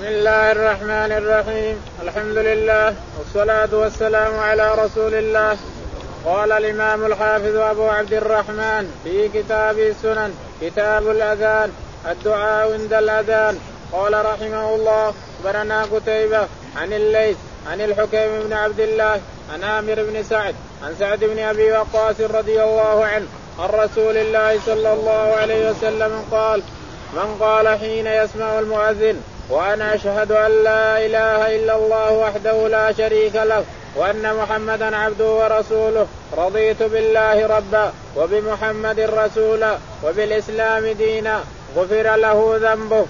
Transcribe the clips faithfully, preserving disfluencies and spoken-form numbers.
الله الرحمن الرحيم. الحمد لله والصلاة والسلام على رسول الله. قال الإمام الحافظ أبو عبد الرحمن في كتاب السنن كتاب الأذان الدعاء عند الأذان. قال رحمه الله: أخبرنا قتيبة عن الليث عن الحكيم بن عبد الله عن عامر بن سعد عن سعد بن أبي وقاص رضي الله عنه عن رسول الله صلى الله عليه وسلم قال: من قال حين يسمع المؤذن وأنا أشهد أن لا إله إلا الله وحده لا شريك له وأن محمدا عبده ورسوله رضيت بالله ربا وبمحمد رسولا وبالإسلام دينا غفر له ذنبه.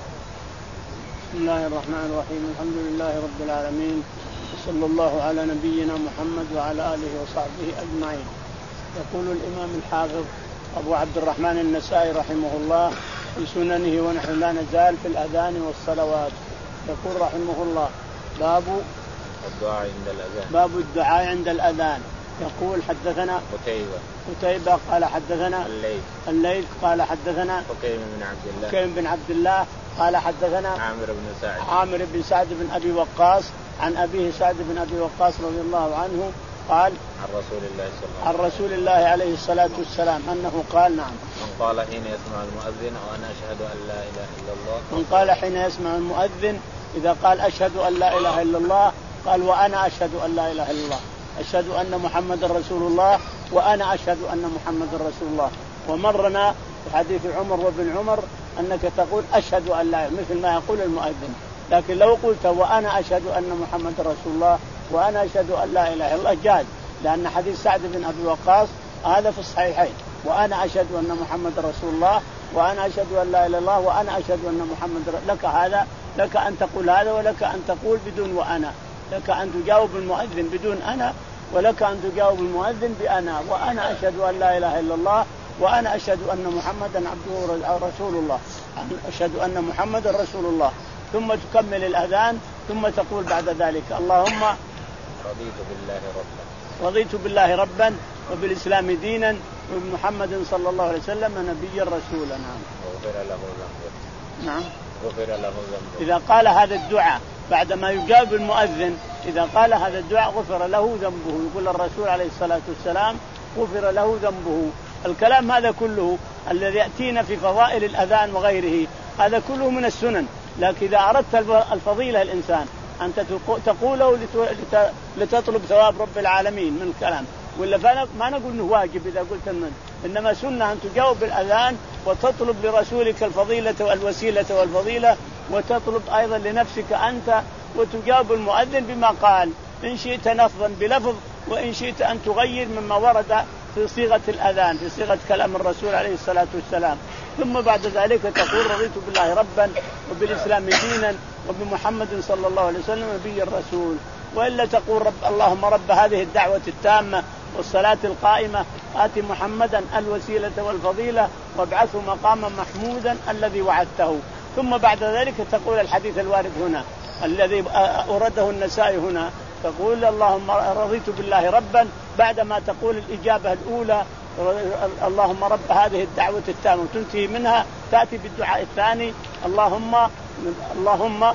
بسم الله الرحمن الرحيم. الحمد لله رب العالمين، وصلى الله على نبينا محمد وعلى آله وصحبه أجمعين. يقول الإمام الحافظ أبو عبد الرحمن النسائي رحمه الله في سننه، ونحن لا نزال في الأذان والصلوات. يقول رحمه الله: باب الدعاء عند الأذان. باب الدعاء عند الأذان. يقول: حدثنا قتيبة قتيبة قال حدثنا الليث الليث قال حدثنا حكيم بن عبد الله حكيم بن عبد الله قال حدثنا عامر بن سعد عامر بن سعد بن أبي وقاص عن أبيه سعد بن أبي وقاص رضي الله عنه قال: عن رسول الله صلى الله عن رسول الله عليه الصلاة والسلام أنه قال: نعم، من قال حين يسمع المؤذن وأنا أشهد أن لا إله إلا الله من قال حين يسمع المؤذن إذا قال أشهد أن لا إله إلا الله قال: وأنا أشهد أن لا إله إلا الله، أشهد أن محمد رسول الله، وأنا أشهد أن محمد رسول الله. ومرنا في حديث عمر وابن عمر أنك تقول أشهد أن لا، مثل ما يقول المؤذن. لكن لو قلت وأنا أشهد أن محمد رسول الله وأنا أشهد أن لا إله إلا الله جاز، لأن حديث سعد بن أبي وقاص هذا في الصحيحين: وأنا أشهد أن محمد رسول الله وأنا أشهد أن لا إله إلا الله وأنا أشهد أن محمد رسول. لك هذا، لك أن تقول هذا، ولك أن تقول بدون وأنا، لك أن تجاوب المؤذن بدون أنا، ولك أن تجاوب المؤذن بأنا. وأنا أشهد أن لا إله إلا الله وأنا أشهد أن محمدا عبده ورسول الله، أشهد أن محمدا رسول الله. ثم تكمل الأذان، ثم تقول بعد ذلك: اللهم رضيت بالله ربا رضيت بالله ربا وبالإسلام دينا وبمحمد صلى الله عليه وسلم نبيا رسولا. نعم. غفر له ذنبه. نعم. غفر له ذنبه. إذا قال هذا الدعاء بعدما يجاب المؤذن، إذا قال هذا الدعاء غفر له ذنبه. يقول الرسول عليه الصلاة والسلام: غفر له ذنبه. الكلام هذا كله الذي يأتينا في فضائل الأذان وغيره هذا كله من السنن، لكن إذا أردت الفضيلة الإنسان أنت تقوله لتطلب ثواب رب العالمين من الكلام، ولا ما نقول إنه واجب إذا قلت من. إنما سنة أن تجاوب بالأذان وتطلب لرسولك الفضيلة والوسيلة والفضيلة، وتطلب أيضا لنفسك أنت، وتجاوب المؤذن بما قال، إن شئت نفضا بلفظ، وإن شئت أن تغير مما ورد في صيغة الأذان، في صيغة كلام الرسول عليه الصلاة والسلام. ثم بعد ذلك تقول: رضيت بالله ربا وبالإسلام دينا وبمحمد صلى الله عليه وسلم نبي الرسول. وإلا تقول: رب اللهم رب هذه الدعوة التامة والصلاة القائمة آت محمدا الوسيلة والفضيلة وابعثه مقاما محمودا الذي وعدته. ثم بعد ذلك تقول الحديث الوارد هنا الذي أورده النسائي هنا، تقول: اللهم رضيت بالله ربا، بعدما تقول الإجابة الأولى اللهم رب هذه الدعوة التامة وتنتهي منها، تأتي بالدعاء الثاني: اللهم اللهم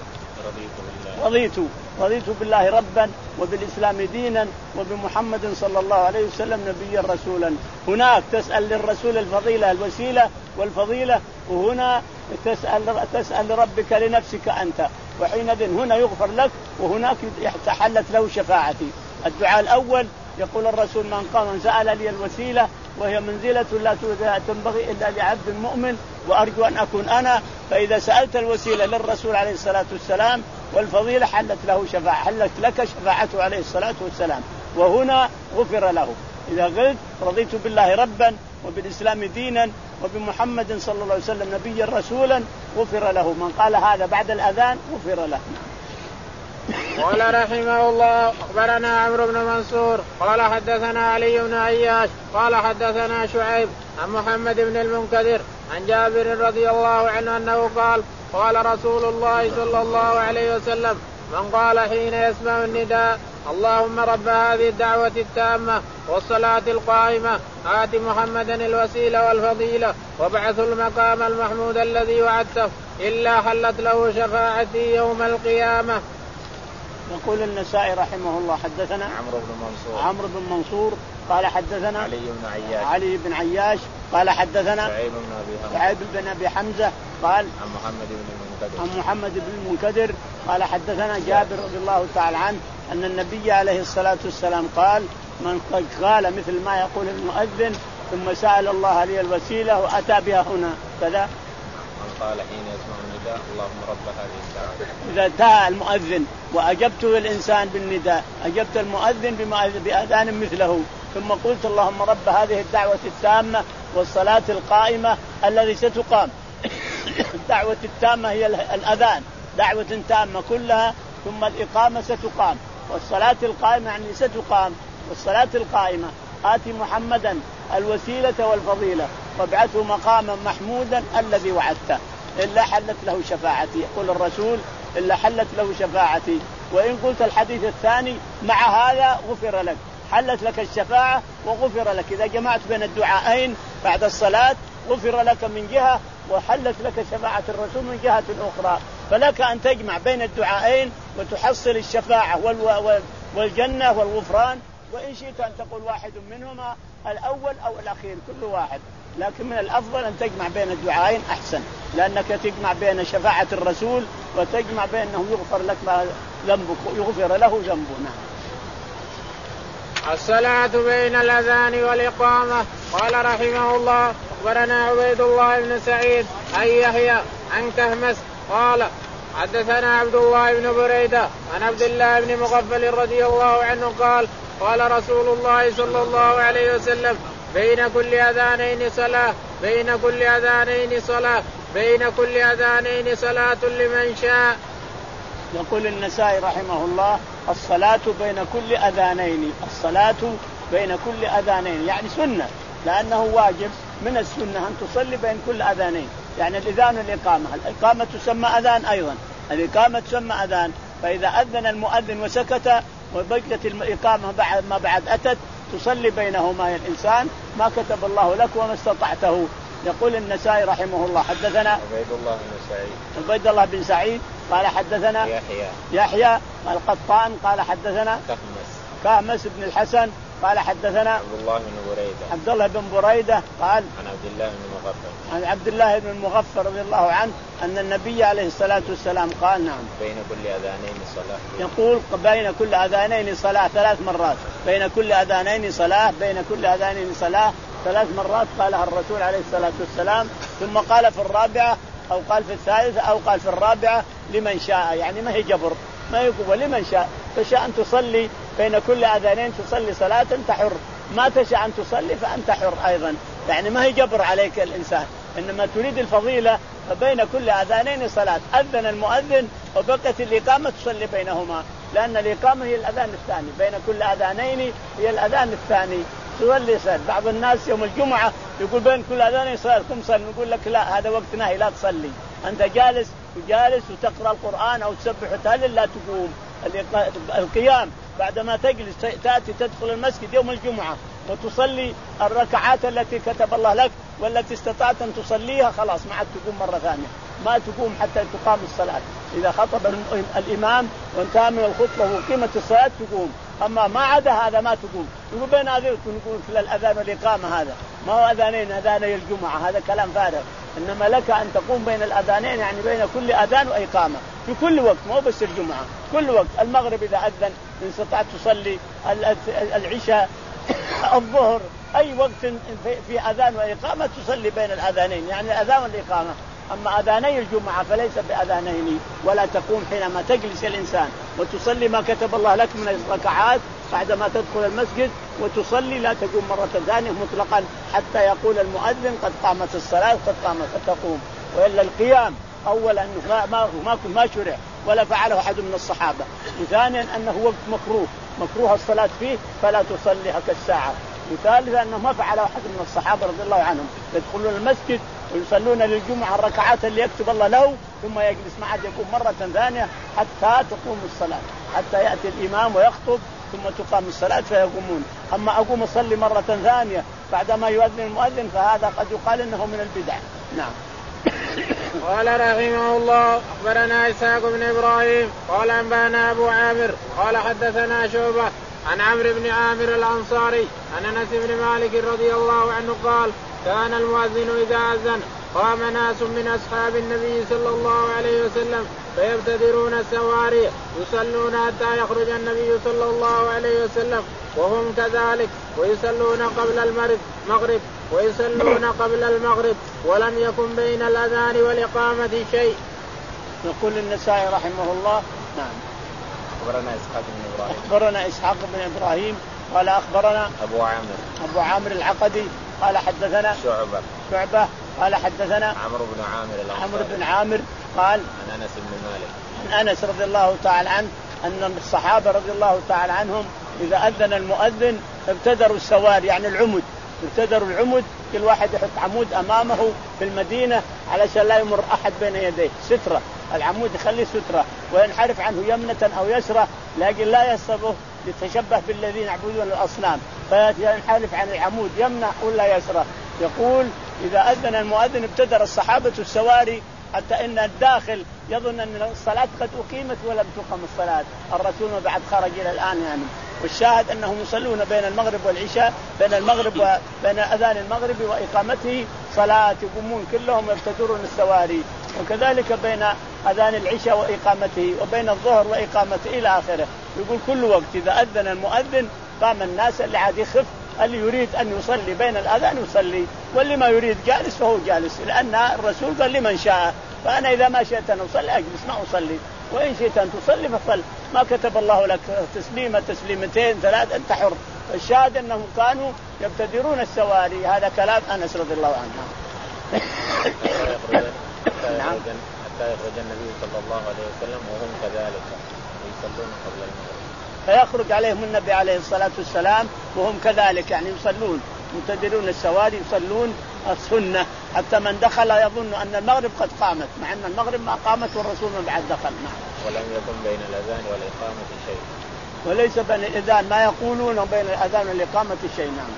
رضيت رضيت بالله ربا وبالإسلام دينا وبمحمد صلى الله عليه وسلم نبيا رسولا. هناك تسأل للرسول الفضيلة الوسيلة والفضيلة، وهنا تسأل تسأل لربك لنفسك أنت، وحينئذ هنا يغفر لك وهناك تحلت له شفاعتي. الدعاء الأول يقول الرسول: من قام من سأل لي الوسيلة وهي منزلة لا تنبغي إلا لعبد مؤمن وأرجو أن أكون أنا. فإذا سألت الوسيلة للرسول عليه الصلاة والسلام والفضيلة حلت له شفاعة، حلت لك شفاعته عليه الصلاة والسلام، وهنا غفر له. إذا قلت رضيت بالله ربا وبالإسلام دينا وبمحمد صلى الله عليه وسلم نبيا رسولا غفر له. من قال هذا بعد الأذان غفر له. قال رحمه الله: أخبرنا عمرو بن منصور قال حدثنا علي بن عياش قال حدثنا شعيب عن محمد بن المنكدر عن جابر رضي الله عنه أنه قال: قال رسول الله صلى الله عليه وسلم: من قال حين يسمع النداء اللهم رب هذه الدعوة التامة والصلاة القائمة آت محمدا الوسيلة والفضيلة وابعث المقام المحمود الذي وعدته إلا حلت له شفاعتي يوم القيامة. يقول النسائي رحمه الله حدثنا عمرو بن منصور عمرو بن منصور قال حدثنا علي بن عياش علي بن عياش قال حدثنا سعيد بن أبي حمزة سعيد بن أبي حمزة قال عن محمد بن المنكدر عن محمد بن المنكدر قال حدثنا جابر رضي الله تعالى عنه أن النبي عليه الصلاة والسلام قال من قال مثل ما يقول المؤذن ثم سأل الله لي الوسيلة وأتى بها هنا كذا قال حين يسمع النداء اللهم رب هذه الدعوة. إذا انتهى المؤذن وأجبته الإنسان بالنداء أجبت المؤذن بأذان مثله ثم قلت اللهم رب هذه الدعوة التامة والصلاة القائمة الذي ستقام. الدعوة التامة هي الأذان دعوة تامة كلها ثم الإقامة ستقام والصلاة القائمة يعني ستقام والصلاة القائمة آتي محمدا الوسيلة والفضيلة وابعثه مقاما محمودا الذي وعدته إلا حلت له شفاعتي. يقول الرسول إلا حلت له شفاعتي. وإن قلت الحديث الثاني مع هذا غفر لك حلت لك الشفاعة وغفر لك. إذا جمعت بين الدعاءين بعد الصلاة غفر لك من جهة وحلت لك شفاعة الرسول من جهة أخرى. فلك أن تجمع بين الدعاءين وتحصل الشفاعة والجنة والغفران. وإن شئت أن تقول واحد منهما الأول أو الأخير كل واحد لكن من الأفضل أن تجمع بين الدعاءين أحسن لأنك تجمع بين شفاعة الرسول وتجمع بين أنه يغفر لك ما ذنبك يغفر له ذنبه. نعم. الصلاة بين الأذان والإقامة. قال رحمه الله أخبرنا عبيد الله بن سعيد عن يحيى عن كهمس قال حدثنا عبد الله بن بريدة عن عبد الله بن مغفل رضي الله عنه قال قال رسول الله صلى الله عليه وسلم بين كل أذانين صلاة بين كل أذانين صلاة بين كل أذانين صلاة لمن شاء. يقول النسائي رحمه الله الصلاة بين كل أذانين الصلاة بين كل أذانين يعني سنة لأنه واجب من السنة أن تصلي بين كل أذانين يعني الإذان والإقامة. الإقامة تسمى أذان أيضا الإقامة تسمى أذان. فإذا أذن المؤذن وسكت وبقيت الإقامة بعد ما بعد أتت تصلي بينهما يا الإنسان ما كتب الله لك وما استطعته. يقول النسائي رحمه الله حدثنا عبيد الله بن سعيد عبيد الله بن سعيد قال حدثنا يحيى يحيى القطان قال حدثنا كهمس كهمس بن الحسن قال حدثنا عبد الله بن بريدة عبد الله بن بريدة قال عن عبد الله بن مغفر عن عبد الله بن المغفر رضي الله عنه أن النبي عليه الصلاة والسلام قال نعم بين كل أذانين صلاة. يقول بين كل أذانين صلاة ثلاث مرات بين كل أذانين صلاة بين كل أذانين صلاة ثلاث مرات قالها الرسول عليه الصلاة والسلام. ثم قال في الرابعة أو قال في الثالثة أو قال في الرابعة لمن شاء يعني ما هي جبر ما يقول لمن شاء تشاء أن تصلي بين كل أذانين تصلي صلاة أنت حر ما تشاء أن تصلي فأنت حر أيضا يعني ما هي جبر عليك الإنسان إنما تريد الفضيلة فبين كل أذانين صلاة. أذن المؤذن وبقت الإقامة تصلي بينهما لأن الإقامة هي الأذان الثاني بين كل أذانين هي الأذان الثاني تصلي صلاة. بعض الناس يوم الجمعة يقول بين كل أذانين صلاة قم صلي نقول لك لا هذا وقت نهي لا تصلي أنت جالس وجالس وتقرأ القرآن أو تسبح وتهلل لا تقوم. القيام بعدما تجلس تأتي تدخل المسجد يوم الجمعة وتصلي الركعات التي كتب الله لك والتي استطعت أن تصليها خلاص ما عاد تقوم مرة ثانية ما تقوم حتى تقام الصلاة. إذا خطب الإمام وانتهى من الخطبة وقيمة الصلاة تقوم أما ما عدا هذا ما تقوم. يقول بين هذين نقول في الأذان والإقامة هذا ما هو أذانين أذاني الجمعة هذا كلام فارغ. إنما لك أن تقوم بين الأذانين يعني بين كل أذان وإقامة في كل وقت مو بس الجمعة كل وقت. المغرب إذا أذن إن استطعت تصلي العشاء الظهر أي وقت في أذان وإقامة تصلي بين الأذانين يعني الأذان والإقامة. أما أذاني الجمعة فليس بأذانين ولا تقوم حينما تجلس الإنسان وتصلي ما كتب الله لك من الركعات بعدما تدخل المسجد وتصلي لا تقوم مرة ثانية مطلقا حتى يقول المؤذن قد قامت الصلاة قد قامت فتقوم. وإلا القيام أولا ما ما ما, ما شرع ولا فعله أحد من الصحابة. وثانيا أنه وقت مكروه مكروه الصلاة فيه فلا تصلي كالساعة. وثالثا أنه ما فعله أحد من الصحابة رضي الله عنهم يدخلون المسجد ويصلون للجمعة الركعات اللي يكتب الله له ثم يجلس ما عاد يقوم مرة ثانية حتى تقوم الصلاة. حتى يأتي الإمام ويخطب ثم تقام الصلاة فيقومون. أما أقوم أصلي مرة ثانية بعدما يؤذن المؤذن فهذا قد يقال إنه من البدع. نعم. قال رحمه الله أخبرنا إسحاق بن إبراهيم قال أنبأنا أبو عامر قال حدثنا شعبة عن عمرو بن عامر الأنصاري عن أنس بن مالك رضي الله عنه قال كان المؤذن إذا أذن قام ناس من أصحاب النبي صلى الله عليه وسلم فيبتدرون السواري يصلون حتى يخرج النبي صلى الله عليه وسلم وهم كذلك ويصلون قبل المغرب ويصلون قبل المغرب ولم يكن بين الأذان والإقامة شيء. يقول النسائي رحمه الله. نعم. أخبرنا إسحاق بن إبراهيم أخبرنا إسحاق بن إبراهيم قال أخبرنا أبو عامر أبو عامر العقدي قال حدثنا شعبة شعبة قال حدثنا عمرو بن عامر عمرو بن عامر قال عن أنس بن مالك عن أنس رضي الله تعالى عنه أن الصحابة رضي الله تعالى عنهم إذا أذن المؤذن ابتدروا السوار يعني العمد ابتدروا العمد كل واحد يحط عمود أمامه في المدينة علشان لا يمر أحد بين يديه سترة العمود يخلي سترة وينحرف عنه يمنة أو يسرة لكن لا يصبه يتشبه بالذين يعبدون الأصنام فينحرف عن العمود يمنة ولا يسرة. يقول إذا أذن المؤذن ابتدر الصحابة السواري حتى إن الداخل يظن أن الصلاة قد أقيمت ولم تقم الصلاة الرسول ما بعد خرج إلى الآن يعني. والشاهد أنهم يصلون بين المغرب والعشاء بين المغرب وبين أذان المغرب وإقامته صلاة يقومون كلهم يبتدرون السواري وكذلك بين أذان العشاء وإقامته وبين الظهر وإقامته إلى آخره. يقول كل وقت إذا أذن المؤذن قام الناس اللي عاد يخف اللي يريد أن يصلي بين الأذان يصلي واللي ما يريد جالس فهو جالس لأن الرسول قال لمن شاء فأنا إذا ما شئت أن أصلي أجلس ما أصلي وإن شئت أن تصلي فصل ما كتب الله لك تسليمة تسليمتين ثلاث أنت حر. الشاهد أنهم كانوا يبتدرون السواري هذا كلام أنس رضي الله عنه. حتى يخرج النبي صلى الله عليه وسلم وهم كذلك يصلون قبل المغرب فيخرج عليهم النبي عليه الصلاة والسلام وهم كذلك يعني يصلون مبتدرون السواري يصلون السنة حتى من دخل يظن أن المغرب قد قامت مع أن المغرب ما قامت والرسول من بعد دخل. نعم. ولم يكن بين الأذان والإقامة شيء وليس بين الأذان ما يقولون بين الأذان والإقامة شيء. نعم.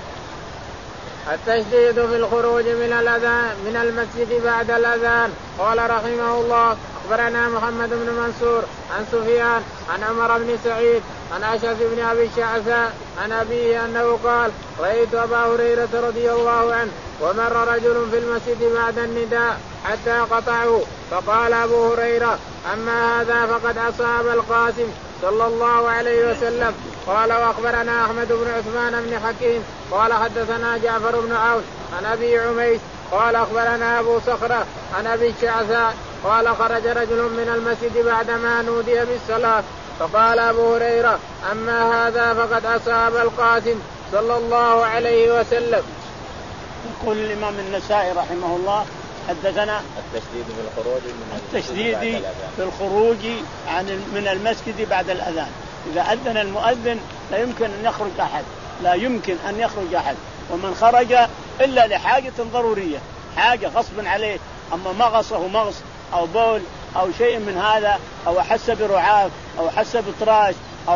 التشديد في الخروج من الأذان من المسجد بعد الأذان. قال رحمه الله أخبرنا محمد بن منصور عن سفيان عن عمر بن سعيد عن أشعث بن أبي الشعثاء عن أبيه أنه قال رأيت أبا هريرة رضي الله عنه ومر رجل في المسجد بعد النداء حتى قطعه فقال أبو هريرة أما هذا فقد أصاب القاسم صلى الله عليه وسلم. قال وأخبرنا أحمد بن عثمان بن حكيم قال حدثنا جعفر بن عون عن أبي عميس قال أخبرنا أبو صخرة عن أبي الشعثاء قال خرج رجل من المسجد بعدما نودي بالصلاة فقال أبو هريرة أما هذا فقد أصاب القاسم صلى الله عليه وسلم. يقول الإمام النسائي رحمه الله حدثنا التشديد في الخروج من التشديد في الخروج عن من المسجد بعد الأذان. إذا أذن المؤذن لا يمكن أن يخرج أحد لا يمكن أن يخرج أحد ومن خرج إلا لحاجة ضرورية حاجة غصب عليه أما مغصه مغص أو بول أو شيء من هذا أو حس برعاف أو حس بطراش أو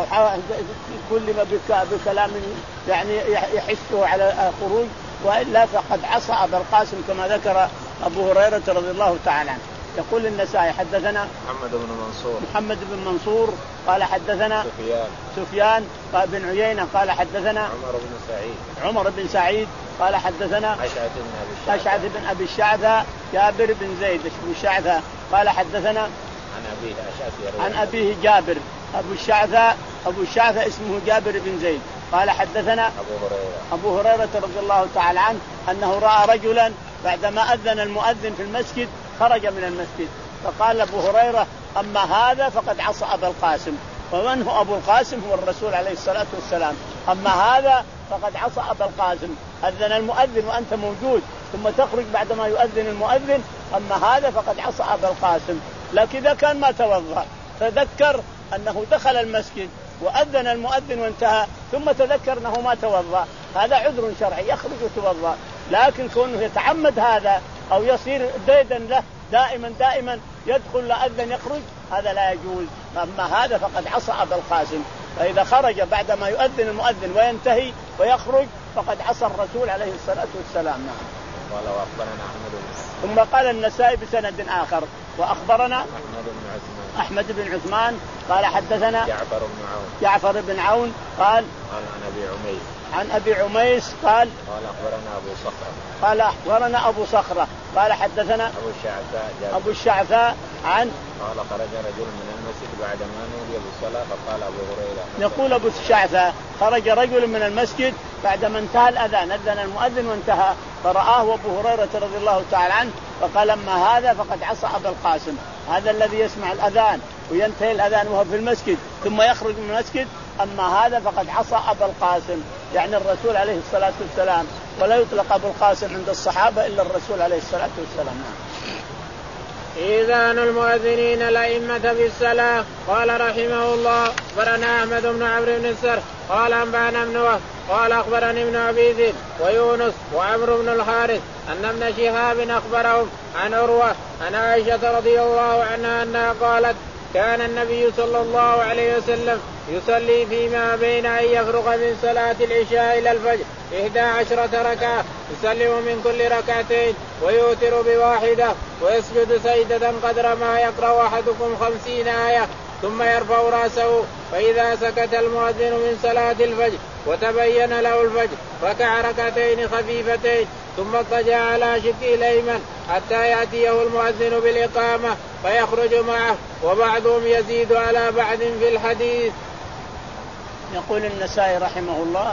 كل ما بكلام يعني يحسه على الخروج وإلا فقد عصى أبا القاسم كما ذكر أبو هريرة رضي الله تعالى عنه. يقول النسائي حدثنا محمد بن منصور محمد بن منصور قال حدثنا سفيان سفيان قال بن عيينة قال حدثنا عمر بن سعيد عمر بن سعيد قال حدثنا أشعث بن أبي الشعثاء أشعث بن أبي الشعثاء جابر بن زيد بن الشعثاء قال حدثنا عن أبيه أشعث عن أبيه جابر أبو الشعثاء أبو الشعثاء اسمه جابر بن زيد قال حدثنا أبو هريرة أبو هريرة رضي الله تعالى عنه أنه رأى رجلا بعدما أذن المؤذن في المسجد خرج من المسجد فقال أبو هريرة أما هذا فقد عصى أبا القاسم. ومن هو أبو القاسم؟ هو الرسول عليه الصلاة والسلام. أما هذا فقد عصى أبا القاسم. أذن المؤذن وأنت موجود ثم تخرج بعدما يؤذن المؤذن أما هذا فقد عصى أبا القاسم. لكن إذا كان ما توضأ تذكر أنه دخل المسجد وأذن المؤذن وانتهى ثم تذكر أنه ما توضأ هذا عذر شرعي يخرج وتوضأ. لكن كونه يتعمد هذا أو يصير ديدا له دائما دائما يدخل لأذن يخرج، هذا لا يجوز. أما هذا فقد عصى أبا القاسم. فإذا خرج بعدما يؤذن المؤذن وينتهي ويخرج فقد عصى الرسول عليه الصلاة والسلام. نعم. قال وأخبرنا أحمد بن ثم قال النسائي بسند آخر وأخبرنا أحمد بن عثمان أحمد بن عثمان قال حدثنا جعفر بن عون جعفر بن عون قال قال عن أبي عميس عن أبي عميس قال قال أخبرنا أبو صخرة قال أخبرنا أبو صخرة قال حدثنا أبو الشعثاء أبو الشعثاء عن قال خرج رجل من المسجد بعدما نودي بالصلاة فقال أبو هريرة. يقول أبو الشعثاء خرج رجل من المسجد بعدما انتهى الأذان، أذن المؤذن وانتهى، فرآه أبو هريرة رضي الله تعالى عنه فقال أما هذا فقد عصى أبا القاسم. هذا الذي يسمع الأذان وينتهي الأذان وهو في المسجد ثم يخرج من المسجد، أما هذا فقد عصى أبا القاسم، يعني الرسول عليه الصلاة والسلام. ولا يطلق أبو القاسم عند الصحابة إلا الرسول عليه الصلاة والسلام. إذان المؤذنين الأئمة بالصلاة. قال رحمه الله أخبرنا أحمد بن عمرو بن السر قال أنبأنا ابن وهب قال أخبرني ابن أبي ذئب ويونس وعمرو بن الحارث أن ابن شهاب أخبرهم عن عروة عن عائشة رضي الله عنها أنها قالت كان النبي صلى الله عليه وسلم يصلي فيما بين أن يفرغ من صلاة العشاء إلى الفجر إحدى عشرة ركعة، يسلم من كل ركعتين ويوتر بواحدة ويسجد سجدة قدر ما يقرأ أحدكم خمسين آية ثم يرفع رأسه، فإذا سكت المؤذن من صلاة الفجر وتبين له الفجر ركع ركعتين خفيفتين ثم اضطجع على شقه الأيمن حتى يأتيه المؤذن بالإقامة فيخرج معه، وبعضهم يزيد على بعض في الحديث. يقول النسائي رحمه الله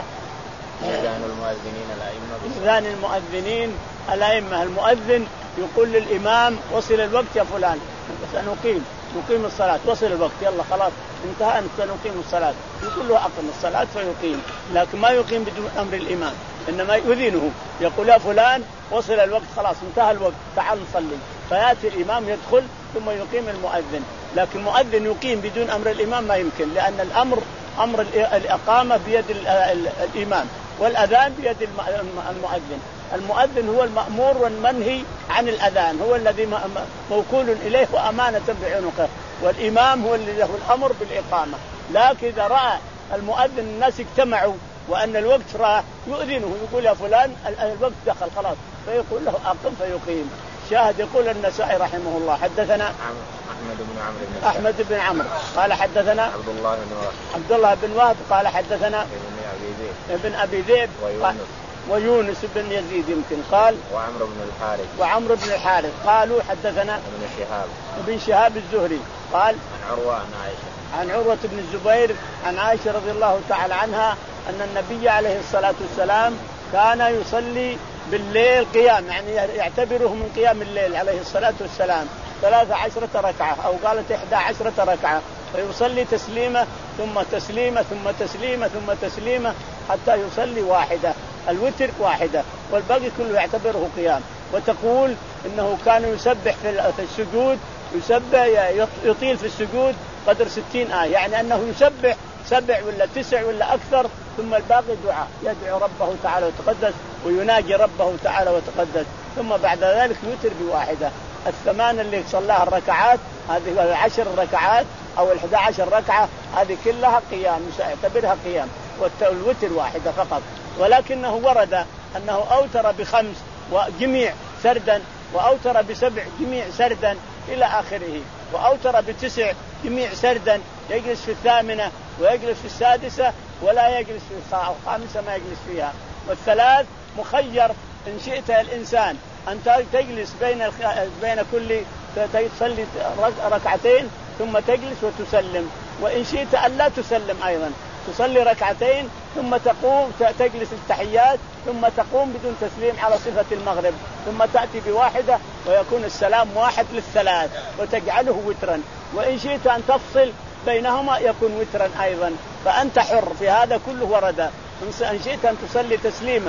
إذان المؤذنين الأئمة إذان المؤذنين الأئمة. المؤذن يقول للإمام وصل الوقت يا فلان سنقيم نقيم الصلاة، وصل الوقت يلا خلاص انتهى سنقيم الصلاة، يقول له أقم الصلاة فيقيم، لكن ما يقيم بدون أمر الإمام، إنما يؤذنه يقول يا فلان وصل الوقت خلاص انتهى الوقت تعال نصلي، فيأتي الإمام يدخل ثم يقيم المؤذن. لكن المؤذن يقيم بدون أمر الإمام ما يمكن، لأن الأمر أمر الإقامة بيد الإمام والأذان بيد المؤذن. المؤذن هو المأمور والمنهي عن الأذان، هو الذي موكول إليه وأمانة بعنقه، والإمام هو الذي له الأمر بالإقامة. لكن إذا رأى المؤذن الناس اجتمعوا وأن الوقت راح يؤذنه يقول يا فلان الوقت دخل خلاص، فيقول له أقم فيقيم. شاهد يقول النسائي رحمه الله حدثنا أحمد بن عمرو بن أحمد بن عمرو قال حدثنا عبد الله بن وهب عبد الله بن وهب قال حدثنا ابن أبي ذئب ابن أبي ذئب ويونس ويونس بن يزيد يمكن قال وعمرو بن الحارث وعمرو بن الحارث قالوا حدثنا ابن شهاب ابن شهاب الزهري قال عن عروة عن عائشة عن عروة بن الزبير عن عائشة رضي الله تعالى عنها أن النبي عليه الصلاة والسلام كان يصلي بالليل قيام، يعني يعتبره من قيام الليل عليه الصلاة والسلام ثلاث عشرة ركعة أو قالت إحدى عشرة ركعة، فيصلي تسليمة ثم تسليمة ثم تسليمة ثم تسليمة حتى يصلي واحدة، الوتر واحدة والباقي كله يعتبره قيام. وتقول إنه كان يسبح في السجود، يسبح يطيل في السجود قدر ستين آية، يعني أنه يسبح سبع ولا تسع ولا أكثر، ثم الباقي دعاء يدعو ربه تعالى وتقدس ويناجي ربه تعالى وتقدس، ثم بعد ذلك يوتر بواحدة. الثمان اللي صلاها الركعات هذه العشر ركعات أو الحدى عشر ركعة هذه كلها قيام يعتبرها قيام، والوتر واحدة فقط. ولكنه ورد أنه أوتر بخمس وجميع سردا، وأوتر بسبع جميع سردا إلى آخره، وأوتر بتسع جميع سردا، يجلس في الثامنة ويجلس في السادسة ولا يجلس في الخامسة ما يجلس فيها. والثلاث مخير إن شئت الإنسان أن تجلس بين بين كل تصلي ركعتين ثم تجلس وتسلم، وإن شئت أن لا تسلم أيضا تصلي ركعتين ثم تقوم تجلس التحيات ثم تقوم بدون تسليم على صفة المغرب، ثم تأتي بواحدة ويكون السلام واحد للثلاث وتجعله وترا، وإن شئت أن تفصل بينهما يكون وترا أيضا، فأنت حر في هذا كله ورد. إن شئت أن تصلي تسليمة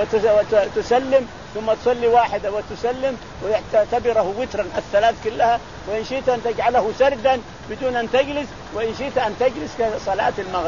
وتسلم ثم تصلي واحدة وتسلم ويعتبره وترا الثلاث كلها، وإن شئت أن تجعله سردا بدون أن تجلس، وإن شئت أن تجلس كصلاة المغرب.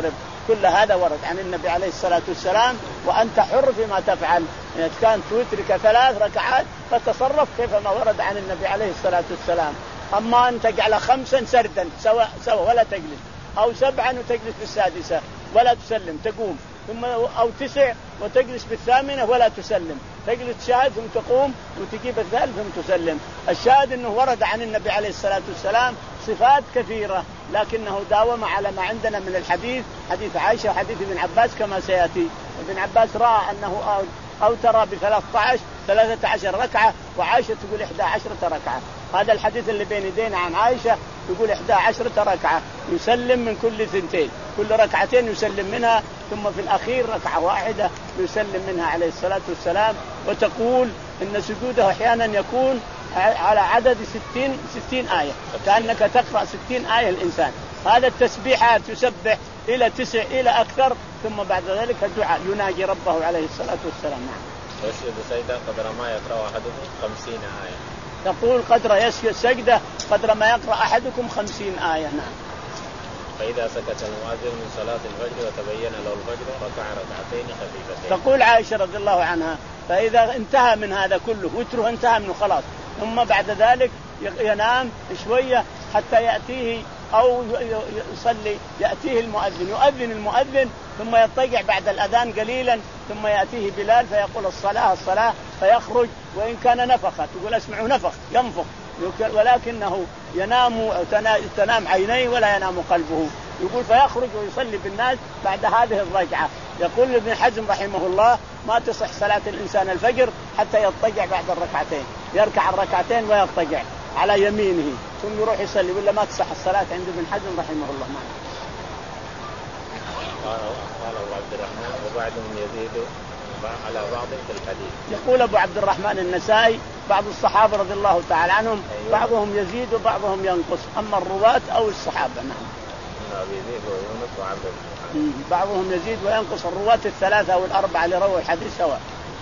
كل هذا ورد عن النبي عليه الصلاة والسلام، وأنت حر فيما تفعل. إذا كان توترك ثلاث ركعات فتصرف كيفما ورد عن النبي عليه الصلاة والسلام. أما أن تجعل خمسا سردا سواء سواء ولا تجلس، أو سبعا وتجلس بالسادسة ولا تسلم تقوم، ثم أو تسع وتجلس بالثامنة ولا تسلم، تجلس شاهد ثم تقوم وتجيب الثالث ثم تسلم. الشاهد أنه ورد عن النبي عليه الصلاة والسلام صفات كثيرة، لكنه داوم على ما عندنا من الحديث، حديث عائشة وحديث ابن عباس كما سيأتي. ابن عباس رأى أنه أو ترى بثلاثة عشر ثلاثة عشر ركعة، وعائشة تقول إحدى عشرة ركعة. هذا الحديث اللي بين يدينا عن عائشة يقول إحدى عشرة ركعة، يسلم من كل ثنتين، كل ركعتين يسلم منها، ثم في الأخير ركعة واحدة يسلم منها عليه الصلاة والسلام. وتقول إن سجوده أحيانا يكون على عدد ستين ستين آية، كأنك تقرأ ستين آية الإنسان. هذا التسبيحات يسبح إلى تسع إلى أكثر، ثم بعد ذلك الدعاء يناجي ربه عليه الصلاة والسلام. يسجد سجدة قدر ما يقرأ أحدكم خمسين آية. تقول قدر يسجد سجدة قدر ما يقرأ أحدكم خمسين آية. نعم. فإذا سكت المؤذن من صلاة الفجر وتبين له الفجر ركع ركعتين خفيفتين. تقول عائشة رضي الله عنها فإذا انتهى من هذا كله وتره انتهى منه خلاص، ثم بعد ذلك ينام شوية حتى يأتيه أو يصلي، يأتيه المؤذن يؤذن المؤذن ثم يضطجع بعد الأذان قليلا، ثم يأتيه بلال فيقول الصلاة الصلاة فيخرج، وإن كان نفخ تقول اسمعه نفخ ينفخ، ولكنه ينام تنام عينيه ولا ينام قلبه. يقول فيخرج ويصلي بالناس بعد هذه الركعة. يقول ابن حزم رحمه الله ما تصح صلاة الإنسان الفجر حتى يضطجع بعد الركعتين، يركع الركعتين ويضطجع على يمينه ثم يروح يصلي، ولا ما تصح الصلاة عند ابن حزم رحمه الله. معه. قال أبو عبد الرحمن وبعضهم يزيد على بعض في الحديث. يقول أبو عبد الرحمن النسائي بعض الصحابة رضي الله تعالى عنهم أيوة. بعضهم يزيد وبعضهم ينقص، أما الرواة أو الصحابة. نعم. يزيد ويونس وعبد بعضهم يزيد وينقص، الرواة الثلاثة أو الأربعة اللي رووا الحديث سواء.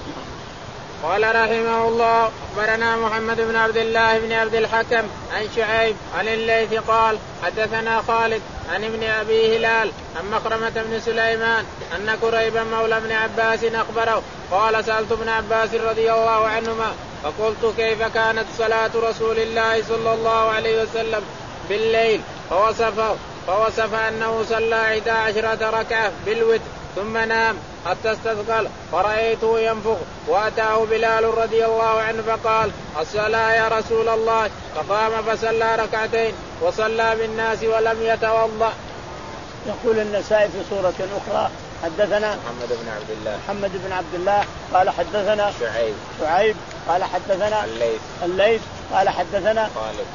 قال رحمه الله أخبرنا محمد بن عبد الله بن عبد الحكم عن شعيب عن الليث قال حدثنا خالد عن ابن أبي هلال عن مخرمة بن سليمان أن كريبا مولى ابن عباس أخبره قال سألت ابن عباس رضي الله عنهما فقلت كيف كانت صلاة رسول الله صلى الله عليه وسلم بالليل، فوصفه فوصف أنه صلى إحدى عشرة ركعة بالوتر ثم نام حتى استثقل فرأيته ينفخ، وأتاه بلال رضي الله عنه فقال الصلاة يا رسول الله، فقام فصلى ركعتين وصلى بالناس ولم يتوضأ. يقول النسائي في سورة أخرى حدثنا محمد بن عبد الله محمد بن عبد الله قال حدثنا شعيب شعيب قال حدثنا الليث الليث قال حدثنا خالد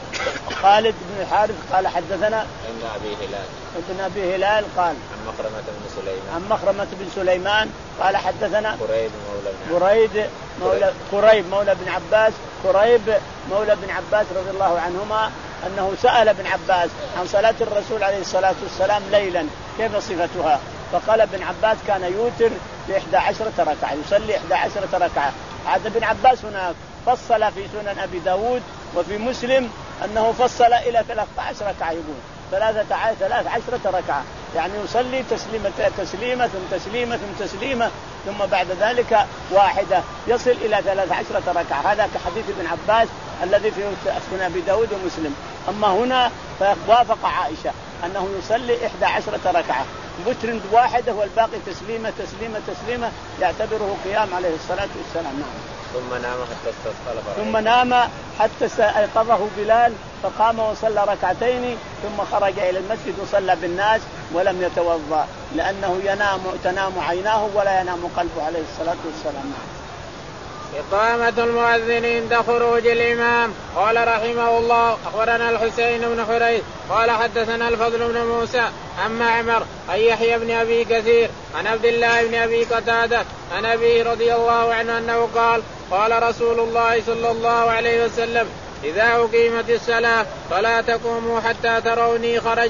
خالد بن الحارث قال حدثنا ابن أبي هلال ابن أبي هلال قال عن مخرمة بن سليمان عن مخرمة بن سليمان قال حدثنا قريب مولى بن قريب مولى قريب مولى بن عباس قريب مولى بن عباس رضي الله عنهما أنه سأل ابن عباس عن صلاة الرسول عليه الصلاة والسلام ليلا كيف صفتها، فقال ابن عباس كان يوتر بإحدى عشرة ركعة، يصلي إحدى عشرة ركعة. عاد ابن عباس هناك فصل في سنن أبي داود وفي مسلم أنه فصل إلى ثلاثة عشر ركعة، يقول ثلاثة ثلاث عشرة ركعة، يعني يصلي تسليمة تسليمة ثم تسليمة ثم تسليمة ثم بعد ذلك واحدة يصل إلى ثلاث عشرة ركعة. هذا كحديث ابن عباس الذي في سنن أبي داود ومسلم. أما هنا فوافق عائشة أنه يصلي إحدى عشرة ركعة بتر واحدة والباقي تسليمة تسليمة تسليمة، يعتبره قيام عليه الصلاة والسلام. ثم نام حتى استيقظ ثم نام حتى استيقظه بلال فقام وصلى ركعتين ثم خرج إلى المسجد وصلى بالناس ولم يتوضأ، لأنه ينام تنام عيناه ولا ينام قلبه عليه الصلاة والسلام. إقامة المؤذن عند خروج الإمام. قال رحمه الله أخبرنا الحسين بن حريث قال حدثنا الفضل بن موسى عن معمر عن يحيى بن أبي كثير عن عبد الله بن أبي قتادة عن أبيه رضي الله عنه أنه قال قال رسول الله صلى الله عليه وسلم إذا أقيمت الصلاة فلا تقوموا حتى تروني خرجت.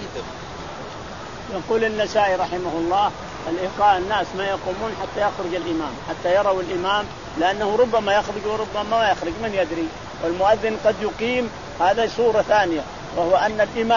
يقول النسائي رحمه الله الإيقاع الناس ما يقومون حتى يخرج الإمام، حتى يروا الإمام، لأنه ربما يخرج وربما ما يخرج من يدري، والمؤذن قد يقيم. هذا صورة ثانية، وهو أن الإمام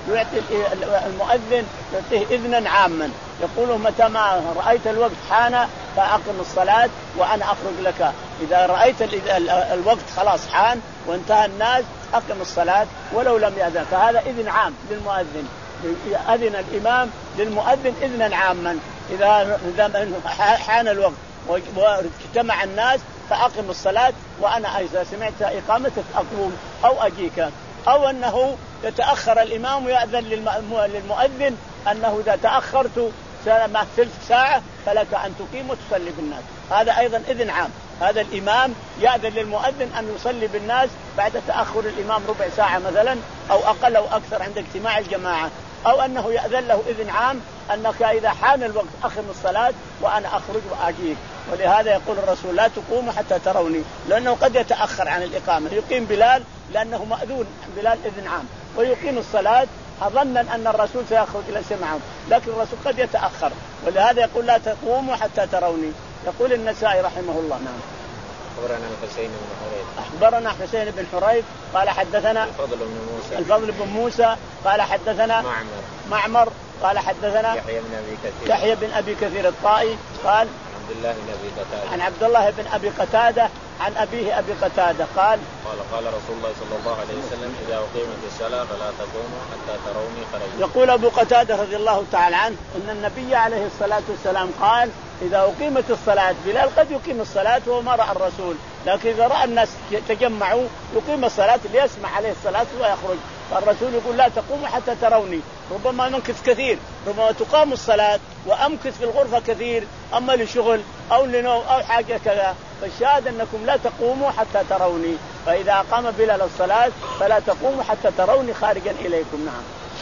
يعطي المؤذن يعطيه إذنا عاما، يقول متى ما رأيت الوقت حان فأقم الصلاة وأنا أخرج لك، إذا رأيت الوقت خلاص حان وانتهى الناس أقم الصلاة ولو لم يأذن. فهذا إذن عام للمؤذن، أذن الإمام للمؤذن إذنا عاما، إذا حان الوقت واجتمع الناس فأقم الصلاة وأنا إذا سمعت إقامتك أقوم أو أجيك. أو أنه يتأخر الإمام ويأذن للمؤذن أنه إذا تأخرت مع ثلث ساعة فلك أن تقيم وتصلي بالناس، هذا أيضا إذن عام. هذا الإمام يأذن للمؤذن أن يصلي بالناس بعد تأخر الإمام ربع ساعة مثلا أو أقل أو أكثر عند اجتماع الجماعة. أو أنه يأذن له إذن عام أنك إذا حان الوقت أقم الصلاة وأنا أخرج وأجيك. ولهذا يقول الرسول لا تقوموا حتى تروني، لأنه قد يتأخر عن الإقامة. يقيم بلال لأنه مأذون، بلال إذن عام، ويقيم الصلاة ظنا أن الرسول سيخرج إلى سمعهم، لكن الرسول قد يتأخر، ولهذا يقول لا تقوموا حتى تروني. يقول النسائي رحمه الله. نعم. أخبرنا الحسين بن حريث أخبرنا حسين بن حريث قال حدثنا الفضل بن موسى الفضل بن موسى قال حدثنا معمر معمر قال حدثنا يحيى بن أبي كثير يحيى بن أبي كثير الطائي قال عبد الله بن أبي قتادة عن عبد الله بن أبي قتادة عن أبيه أبي قتادة قال قال قال رسول الله صلى الله عليه وسلم إذا أقيمت الصلاة فلا تقوموا حتى تروني خرجت. يقول أبو قتادة رضي الله تعالى عنه أن النبي عليه الصلاة والسلام قال إذا أقيمت الصلاة، بلال قد يقيم الصلاة وهو ما رأى الرسول، لكن إذا رأى الناس يتجمعوا يقيم الصلاة ليسمع عليه الصلاة ويخرج. فالرسول يقول لا تقوموا حتى تروني، ربما نمكث كثير، ربما تقام الصلاة وأمكث في الغرفة كثير، أما لشغل أو لنوم أو حاجة كذا، فالشاهد أنكم لا تقوموا حتى تروني، فإذا أقام بلال الصلاة فلا تقوموا حتى تروني خارجا إليكم. نعم.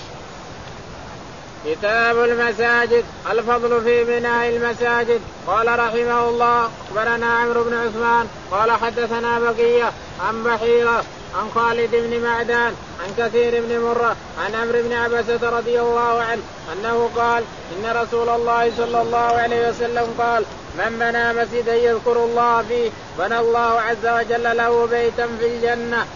كتاب المساجد. الفضل في بناء المساجد. قال رحمه الله أخبرنا عمرو بن عثمان قال حدثنا بقية عن بحيرة عن خالد بن معدان عن كثير بن مرة عن عمرو بن عبسة رضي الله عنه أنه قال إن رسول الله صلى الله عليه وسلم قال من بنى مسجدا يذكر الله فيه بنى الله عز وجل له بيتا في الجنة.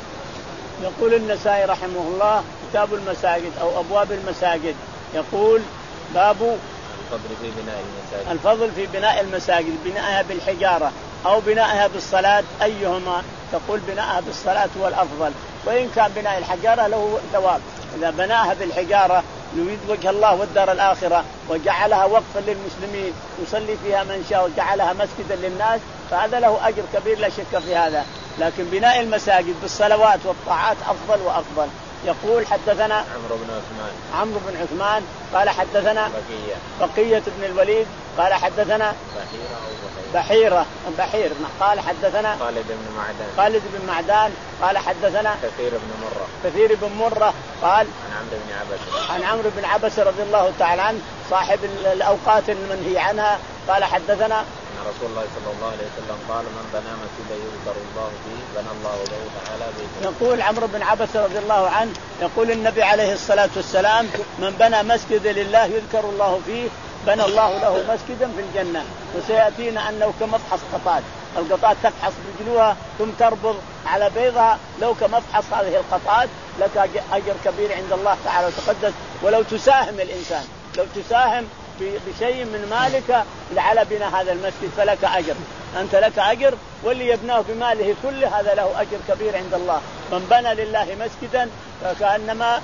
يقول النسائي رحمه الله كتاب المساجد أو أبواب المساجد. يقول باب الفضل في بناء المساجد. الفضل في بناء المساجد، بنائها بالحجارة أو بنائها بالصلاة، أيهما؟ تقول بنائها بالصلاة هو الأفضل، وإن كان بناء الحجارة له ثواب. إذا بناها بالحجارة يريد وجه الله والدار الآخرة وجعلها وقفا للمسلمين يصلي فيها من شاء وجعلها مسجدا للناس فهذا له أجر كبير لا شك في هذا. لكن بناء المساجد بالصلوات والطاعات أفضل وأفضل. يقول حدثنا عمرو بن عثمان عمرو بن عثمان قال حدثنا بقية بقية بن الوليد قال حدثنا بحيرة أو بحيرة بحيرة بحير قال حدثنا خالد بن معدان خالد بن معدان قال حدثنا كثير بن مرة كثير بن مرة قال عن عمرو بن عبسة عن عمرو بن عبسة رضي الله تعالى عنه صاحب الأوقات المنهي عنها قال حدثنا رسول الله صلى الله عليه وسلم قال من بنى مسجدا يذكر الله فيه بنى الله له تعالى بيتا. يقول عمرو بن عبسة رضي الله عنه يقول النبي عليه الصلاة والسلام من بنى مسجدا لله يذكر الله فيه بنى الله له مسجدا في الجنة. وسيأتينا أنه كمفحص قطات، القطات تفحص رجلها ثم تربض على بيضها، لو كمفحص هذه القطات لك أجر كبير عند الله تعالى وتقدس. ولو تساهم الإنسان لو تساهم بشيء من مالك على بناء هذا المسجد فلك أجر، أنت لك أجر، واللي يبناه بماله كله هذا له أجر كبير عند الله. من بنى لله مسجدا فكأنما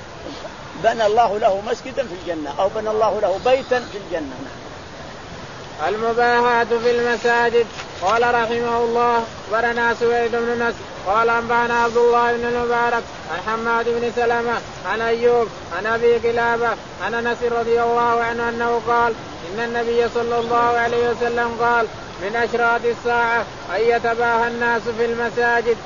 بنى الله له مسجدا في الجنة أو بنى الله له بيتا في الجنة. المباهاة في المساجد. قال رحمه الله أخبرنا سويد بن نصر قال أنبأنا عبد الله بن المبارك عن حماد بن سلمة عن أيوب عن أبي قلابة عن أنس رضي الله عنه أنه قال إن النبي صلى الله عليه وسلم قال من أشراط الساعة أن يتباهى الناس في المساجد.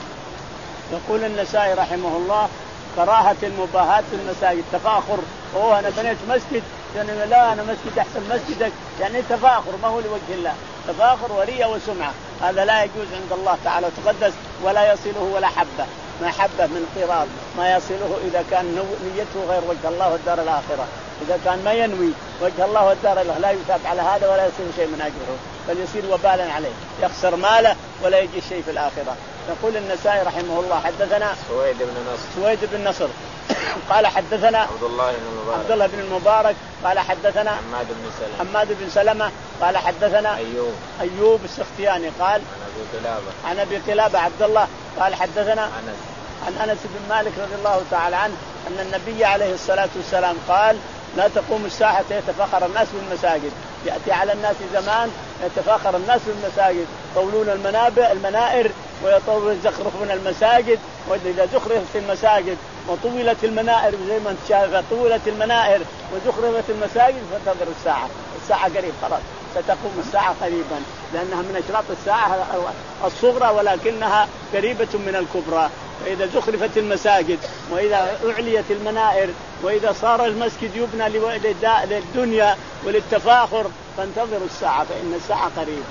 يقول النسائي رحمه الله كراهة المباهاة في المساجد، تفاخر، أوه أنا بنيت مسجد يعني لا أنا مسجد أحسن مسجدك، يعني تفاخر ما هو لوجه الله، تفاخر ورية وسمعة، هذا لا يجوز عند الله تعالى وتقدس ولا يصله ولا حبة، ما حبة من قراب ما يصله إذا كان نيته غير وجه الله والدار الآخرة. إذا كان ما ينوي وجه الله والدار الآخرة لا يثاب على هذا ولا يصير شيء من أجره، بل يصير وبالا عليه، يخسر ماله ولا يجي شيء في الآخرة. يقول النسائي رحمه الله حدثنا سويد بن نصر سويد بن نصر قال حدثنا عبد الله بن المبارك عبد الله بن المبارك قال حدثنا حماد بن سلمة حماد بن سلمة قال حدثنا أيوب أيوب السختياني قال عن أبي قلابة عن أبي قلابة عبد الله قال حدثنا أنس عن أنس بن مالك رضي الله تعالى عنه أن النبي عليه الصلاة والسلام قال لا تقوم الساعة يتفاخر الناس بالمساجد. يأتي على الناس زمان يتفاخر الناس بالمساجد، يطولون المنابر المنائر ويزخرفون المساجد، وإذا زخرفت المساجد وطولت المنائر زي ما انت شايف طولت المنائر وزخرفت المساجد فانتظر الساعة. الساعة قريب خلاص ستقوم الساعة قريبا، لأنها من أشراط الساعة الصغرى ولكنها قريبة من الكبرى. وإذا زخرفت المساجد وإذا أعليت المنائر وإذا صار المسجد يبنى للدنيا وللتفاخر فانتظروا الساعة فإن الساعة قريب.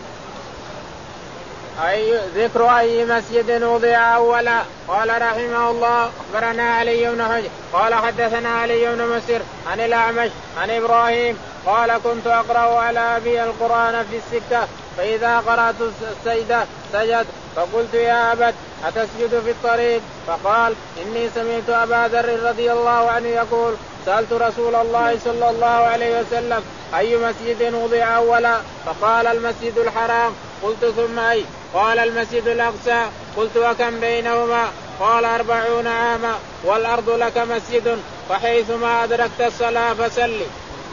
أي ذكر أي مسجد وضع أولا. قال رحمه الله أخبرنا علي بن حجر قال حدثنا علي بن مسر عن الأعمش عن إبراهيم قال كنت أقرأ على أبي القرآن في السكة فإذا قرأت السجدة سجد فقلت يا أبت أتسجد في الطريق؟ فقال إني سمعت أبا ذر رضي الله عنه يقول سألت رسول الله صلى الله عليه وسلم أي مسجد وضع أولا؟ فقال المسجد الحرام. قلت ثم أي؟ قال المسجد الأقصى. قلت وكم بينهما؟ قال أربعون عاما والأرض لك مسجد فحيثما أدركت الصلاة فسلي.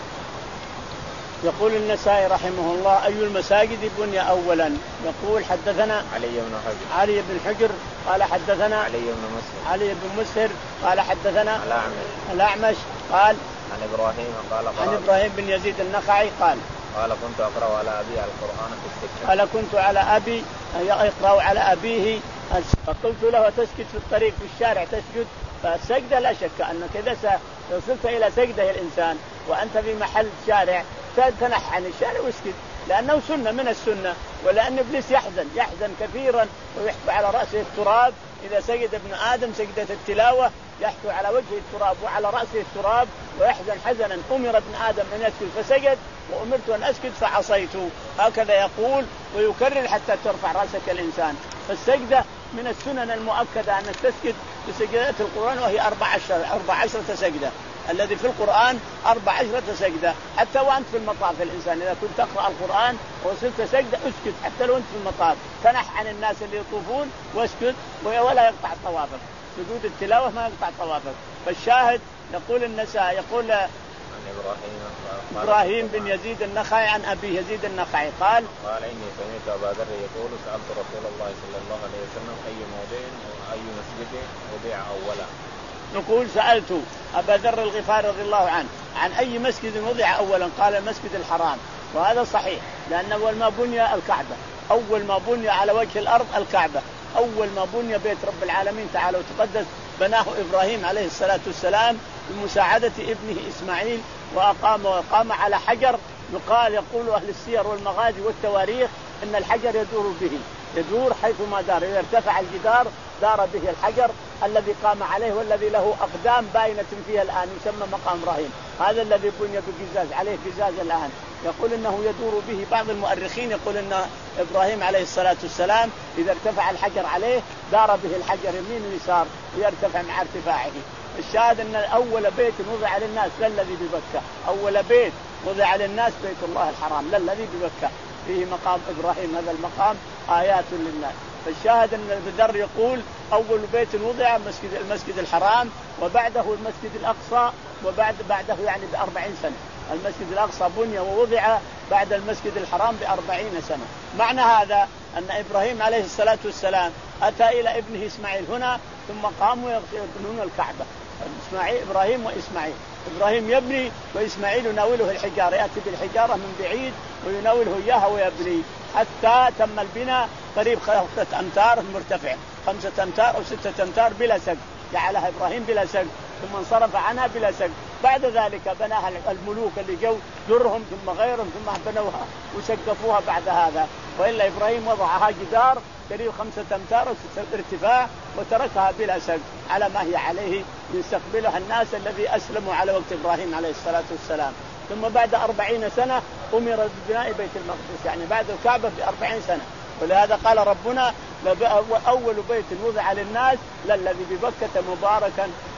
يقول النسائي رحمه الله أي المساجد بني أولا؟ يقول حدثنا علي بن حجر علي بن حجر قال حدثنا علي بن مسهر علي بن مسهر قال حدثنا الأعمش الأعمش قال عن إبراهيم قال عن إبراهيم بن يزيد النخعي قال قال كنت أقرأ على أبي القرآن في السكة. قال كنت على أبي يقرأ على أبيه فقلت له تسجد في الطريق في الشارع تسجد؟ فالسجدة لا شك أنك إذا وصلت إلى سجدة الإنسان وأنت في محل شارع تنح عن الشارع واسجد، لأنه سنة من السنة. ولأن إبليس يحزن يحزن كثيرا ويحفو على رأسه التراب إذا سجد ابن آدم سجدة التلاوة يحفو على وجهه التراب وعلى رأسه التراب ويحزن حزنا. أمر ابن آدم أن يسجد فسجد وأمرت أن أسجد فعصيت، هكذا يقول ويكرر حتى ترفع رأسك الإنسان. فالسجدة من السنن المؤكدة أن تسجد بسجدات القرآن وهي أربع عشرة أربع عشرة سجدة. الذي في القرآن أربع عشرة سجدة. حتى وأنت في المطاف الإنسان إذا كنت تقرأ القرآن ووصلت سجدة اسجد حتى لو أنت في المطاف، تنح عن الناس اللي يطوفون واسجد ولا يقطع طوافك. سجود التلاوة ما يقطع طوافك. فالشاهد يقول النسائي يقول إبراهيم إبراهيم بن يزيد النخعي عن أبي يزيد النخعي قال قال إني سمعت أبا ذر يقول سألت رسول الله صلى الله عليه وسلم أي موضع وأي مسجد وضع أولا. نقول سألت أبا ذر الغفاري رضي الله عنه عن أي مسجد وضع أولا؟ قال المسجد الحرام. وهذا صحيح لأن أول ما بني الكعبة، أول ما بني على وجه الأرض الكعبة، أول ما بني بيت رب العالمين تعالى وتقدس بناه إبراهيم عليه الصلاة والسلام بمساعدة ابنه إسماعيل وأقام وقام على حجر. يقال يقول أهل السير والمغازي والتواريخ إن الحجر يدور به يدور حيثما دار، إذا ارتفع الجدار دار به الحجر الذي قام عليه والذي له أقدام باينة فيها الآن يسمى مقام إبراهيم. هذا الذي بني بقزاز عليه قزاز الآن يقول إنه يدور به. بعض المؤرخين يقول إن إبراهيم عليه الصلاة والسلام إذا ارتفع الحجر عليه دار به الحجر يمين ويسار ويرتفع مع ارتفاعه. الشاهد أن أول بيت وضع للناس للذي ببكة، أول بيت وضع للناس بيت الله الحرام للذي ببكة فيه مقام إبراهيم. هذا المقام آيات للناس. فالشاهد أن ابن ذر يقول أول بيت وضع مسجد المسجد الحرام وبعده المسجد الأقصى وبعد بعده يعني بأربعين سنة. المسجد الأقصى بني ووضع بعد المسجد الحرام بأربعين سنة. معنى هذا أن إبراهيم عليه الصلاة والسلام أتى إلى ابنه إسماعيل هنا ثم قاموا يبنون الكعبة. إسماعيل إبراهيم وإسماعيل، إبراهيم يبني وإسماعيل يناوله الحجارة، يأتي بالحجارة من بعيد ويناوله إياها ويبني حتى تم البناء قريب خمسة أمتار مرتفع، خمسة أمتار أو ستة أمتار بلا سقف، جعلها إبراهيم بلا سقف ثم انصرف عنها بلا سقف. بعد ذلك بناها الملوك اللي جو درهم ثم غيرهم ثم بنوها وسقفوها بعد هذا. وإلا إبراهيم وضعها جدار قريب خمسة أمتار أو ستة ارتفاع وتركها بلا سقف على ما هي عليه يستقبلها الناس الذي أسلموا على وقت إبراهيم عليه الصلاة والسلام. ثم بعد أربعين سنة أمر ببناء بيت المقدس، يعني بعد الكعبة بأربعين سنة. ولهذا قال ربنا أول بيت وضع للناس للذي ببكة مباركا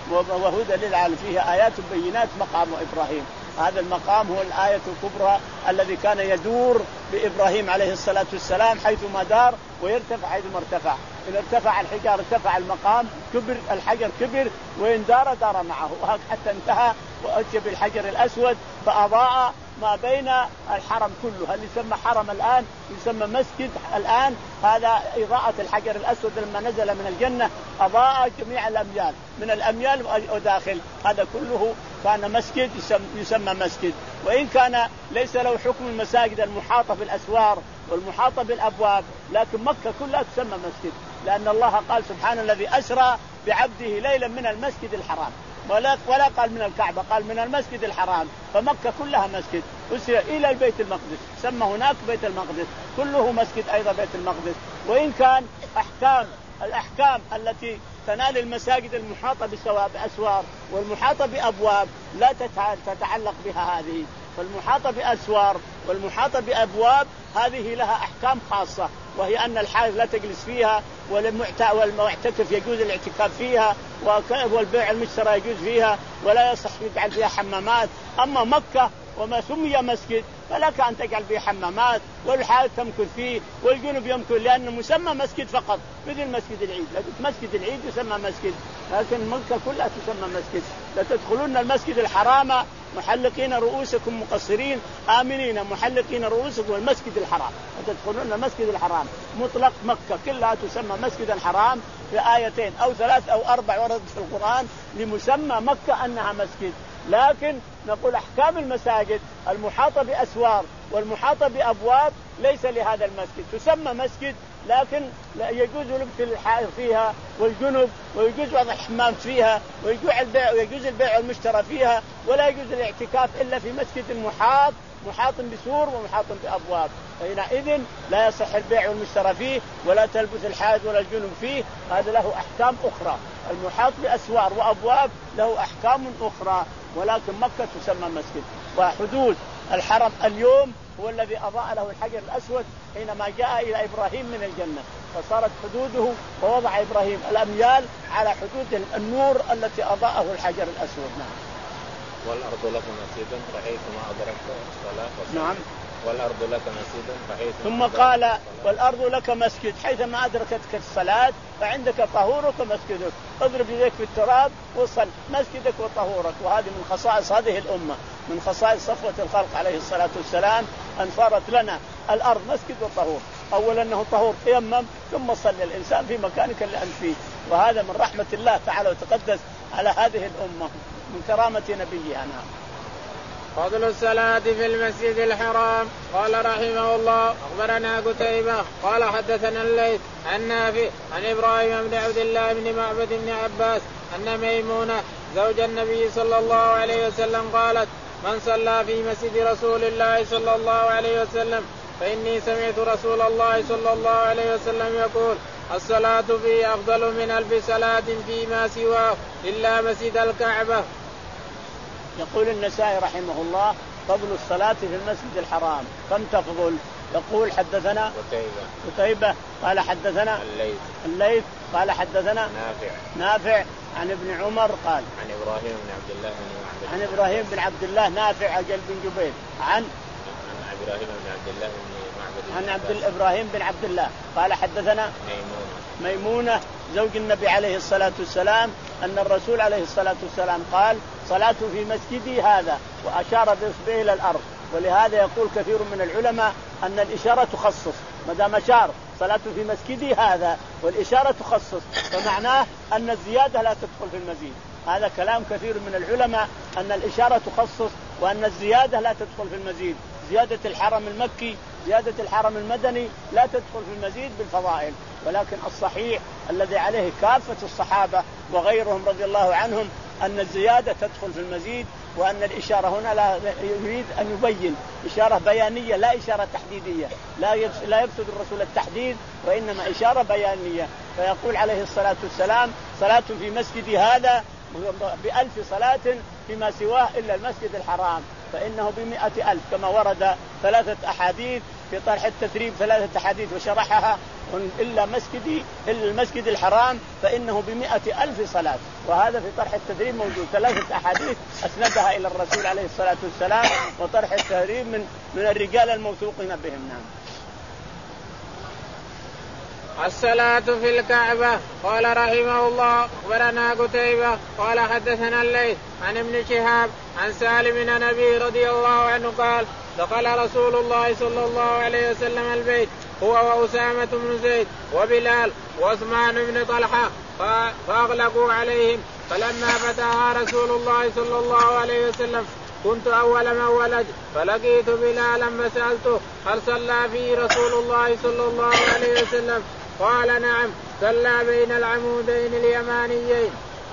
وهدى للعالمين فيها آيات بينات مقام إبراهيم. هذا المقام هو الآية الكبرى الذي كان يدور بإبراهيم عليه الصلاة والسلام حيثما دار ويرتفع حيثما ارتفع. إن ارتفع الحجر ارتفع المقام، كبر الحجر كبر، وإن دار دار معه، حتى انتهى وأتي بالحجر الأسود فأضاء ما بين الحرم كله. هل يسمى حرم الآن؟ يسمى مسجد الآن. هذا إضاءة الحجر الأسود لما نزل من الجنة أضاء جميع الأميال، من الأميال وداخل، هذا كله كان مسجد يسمى مسجد. وإن كان ليس له حكم المساجد المحاطة بالأسوار والمحاطة بالأبواب، لكن مكة كلها تسمى مسجد، لأن الله قال سبحانه الذي أسرى بعبده ليلا من المسجد الحرام، ولا ولا قال من الكعبة، قال من المسجد الحرام. فمكة كلها مسجد. أسرى إلى البيت المقدس، سمى هناك بيت المقدس، كله مسجد أيضا بيت المقدس. وإن كان أحكام الأحكام التي تنال المساجد المحاطة بأسوار والمحاطة بأبواب لا تتعلق بها هذه، فالمحاطة بأسوار والمحاطة بأبواب هذه لها أحكام خاصة، وهي أن الحائض لا تجلس فيها، والمعتكف يجوز الاعتكاف فيها، والبيع المشترى يجوز فيها، ولا يصح يجعل فيها حمامات. أما مكة وما سمي مسجد فلك أن تجعل فيه حمامات، والحائض تمكث فيه، والجنب يمكث، لأنه مسمى مسجد فقط، مثل مسجد العيد. مسجد العيد يسمى مسجد، لكن مكة كلها تسمى مسجد. لتدخلون المسجد الحرام محلقين رؤوسكم مقصرين آمنين محلقين رؤوسكم والمسجد الحرام، وتدخلون المسجد الحرام مطلق. مكة كلها تسمى مسجد الحرام في آيتين أو ثلاث أو أربع وردت في القرآن لمسمى مكة أنها مسجد. لكن نقول أحكام المساجد المحاطة بأسوار والمحاطة بأبواب ليس لهذا المسجد، تسمى مسجد، لكن لا يجوز لبس الحائض فيها والجنب، ويجوز وضع الحمام فيها، ويجوز البيع ويجوز البيع والمشترى فيها، ولا يجوز الاعتكاف إلا في مسجد محاط محاط بسور ومحاط بأبواب. حينئذ لا يصح البيع والمشترى فيه، ولا تلبس الحائض ولا الجنب فيه. هذا له أحكام أخرى. المحاط بأسوار وأبواب له أحكام أخرى، ولكن مكة تسمى مسجد. وحدود الحرم اليوم هو الذي أضاء له الحجر الأسود حينما جاء إلى إبراهيم من الجنة، فصارت حدوده، ووضع إبراهيم الأميال على حدود النور التي أضاءه الحجر الأسود. نعم. والأرض لك مسجدا فحيثما أدركت الصلاة. نعم. والأرض لك مسجدا فحيثما ثم قال والأرض لك مسجد حيثما أدركتك الصلاة فعندك طهورك ومسجدك، اضرب يديك في التراب وصل، مسجدك وطهورك. وهذه من خصائص هذه الأمة، من خصائص صفوة الخلق عليه الصلاة والسلام، أن صارت لنا الأرض مسجد وطهور. أولا أنه طهور تيمم ثم صلى الإنسان في مكانك اللي أنت فيه، وهذا من رحمة الله تعالى وتقدس على هذه الأمة من كرامة نبينا. فضل الصلاة في المسجد الحرام. قال رحمه الله أخبرنا قتيبة قال حدثنا الليث عن نافع عن إبراهيم بن عبد الله بن معبد بن عباس أن ميمونة زوج النبي صلى الله عليه وسلم قالت: من صلى في مسجد رسول الله صلى الله عليه وسلم فإني سمعت رسول الله صلى الله عليه وسلم يقول: الصلاة فيه أفضل من ألف صلاة فيما سواه إلا مسجد الكعبة. يقول النسائي رحمه الله: فضل الصلاة في المسجد الحرام. كم تفضل؟ يقول: حدثنا قتيبة قتيبة قال حدثنا الليث الليث قال حدثنا نافع نافع عن ابن عمر قال عن إبراهيم بن عبد الله بن عن إبراهيم بن عبد الله نافع عجل بن جبير عن عن إبراهيم بن عبد الله بن معبد عن عبد إبراهيم بن عبد الله قال حدثنا ميمونة ميمونة زوج النبي عليه الصلاة والسلام أن الرسول عليه الصلاة والسلام قال: صلاة في مسجدي هذا، وأشار بإصبعه إلى الأرض. ولهذا يقول كثير من العلماء أن الإشارة تخصص، ما دام أشار صلاة في مسجدي هذا والإشارة تخصص، فمعناه أن الزيادة لا تدخل في المزيد. هذا كلام كثير من العلماء أن الإشارة تخصص وأن الزيادة لا تدخل في المزيد. زيادة الحرم المكي زيادة الحرم المدني لا تدخل في المزيد بالفضائل، ولكن الصحيح الذي عليه كافة الصحابة وغيرهم رضي الله عنهم أن الزيادة تدخل في المزيد، وأن الإشارة هنا لا يريد أن يبين إشارة بيانية لا إشارة تحديدية، لا لا يقصد الرسول التحديد وإنما إشارة بيانية. فيقول عليه الصلاة والسلام: صلاة في مسجدي هذا بألف صلاة فيما سواه إلا المسجد الحرام فإنه بمئة ألف، كما ورد ثلاثة أحاديث في طرح التثريب، ثلاثة أحاديث وشرحها إلا مسجدي إلا المسجد الحرام فإنه بمئة ألف صلاة. وهذا في طرح التدريب موجود ثلاثة أحاديث أسندها إلى الرسول عليه الصلاة والسلام وطرح التدريب من من الرجال الموثوقين بهم. نعم. الصلاة في الكعبة. قال رحمه الله أخبرنا قتيبة قال حدثنا الليث عن ابن شهاب عن سالم بن أبي رضي الله عنه قال دخل رسول الله صلى الله عليه وسلم البيت هو وأسامة بن زيد وبلال وعثمان بن طلحة فأغلقوا عليهم فلما فتحها رسول الله صلى الله عليه وسلم كنت أول من ولد فلقيت بلالا فسألته هل صلى فيه رسول الله صلى الله عليه وسلم قال نعم صلى بين العمودين اليمانيين.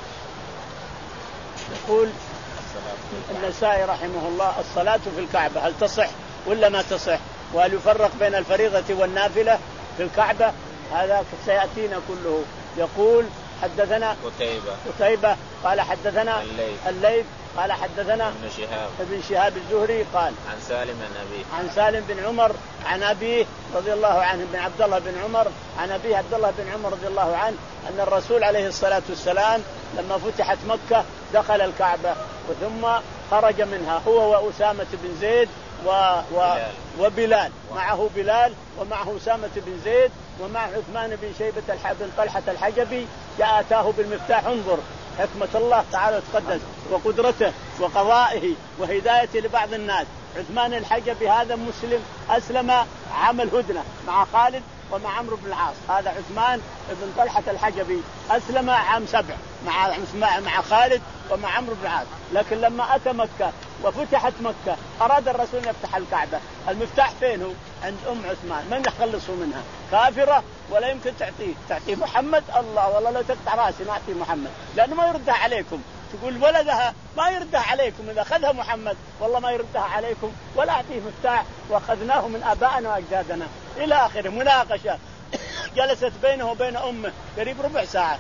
يقول النسائي رحمه الله الصلاة في الكعبة هل تصح ولا ما تصح وهل يفرق بين الفريضة والنافلة في الكعبة؟ هذا سيأتينا كله. يقول حدثنا قتيبة قتيبة قال حدثنا الليث, الليث قال حدثنا ابن شهاب ابن شهاب الزهري قال عن سالم بن أبيه عن سالم بن عمر عن أبيه رضي الله عنه بن عبد الله بن عمر عن أبيه عبد الله بن عمر رضي الله عنه أن الرسول عليه الصلاة والسلام لما فتحت مكة دخل الكعبة وثم خرج منها هو وأسامة بن زيد و... و... وبلال معه بلال ومعه أسامة بن زيد ومع عثمان بن شيبة الح... بن طلحة الحجبي جاء أتاه بالمفتاح. انظر حكمة الله تعالى تقدس وقدرته وقضائه وهدايته لبعض الناس. عثمان الحجبي هذا مسلم أسلم عمل هدنة مع خالد ومع عمرو بن العاص. هذا عثمان بن طلحة الحجبي أسلم عام سبع مع مع خالد ومع عمرو بن العاص. لكن لما أتى مكة وفتحت مكة أراد الرسول أن يفتح الكعبة. المفتاح فين هو؟ عند أم عثمان. من يخلصه منها؟ كافرة ولا يمكن تعطيه. تعطيه محمد؟ الله والله لو تقطع راسي ما أعطيه محمد لأنه ما يردها عليكم. تقول ولدها ما يردها عليكم إذا أخذها محمد والله ما يردها عليكم ولا أعطيه مفتاح وأخذناه من آبائنا وأجدادنا إلى آخره. مناقشة جلست بينه وبين أمه قريب ربع ساعة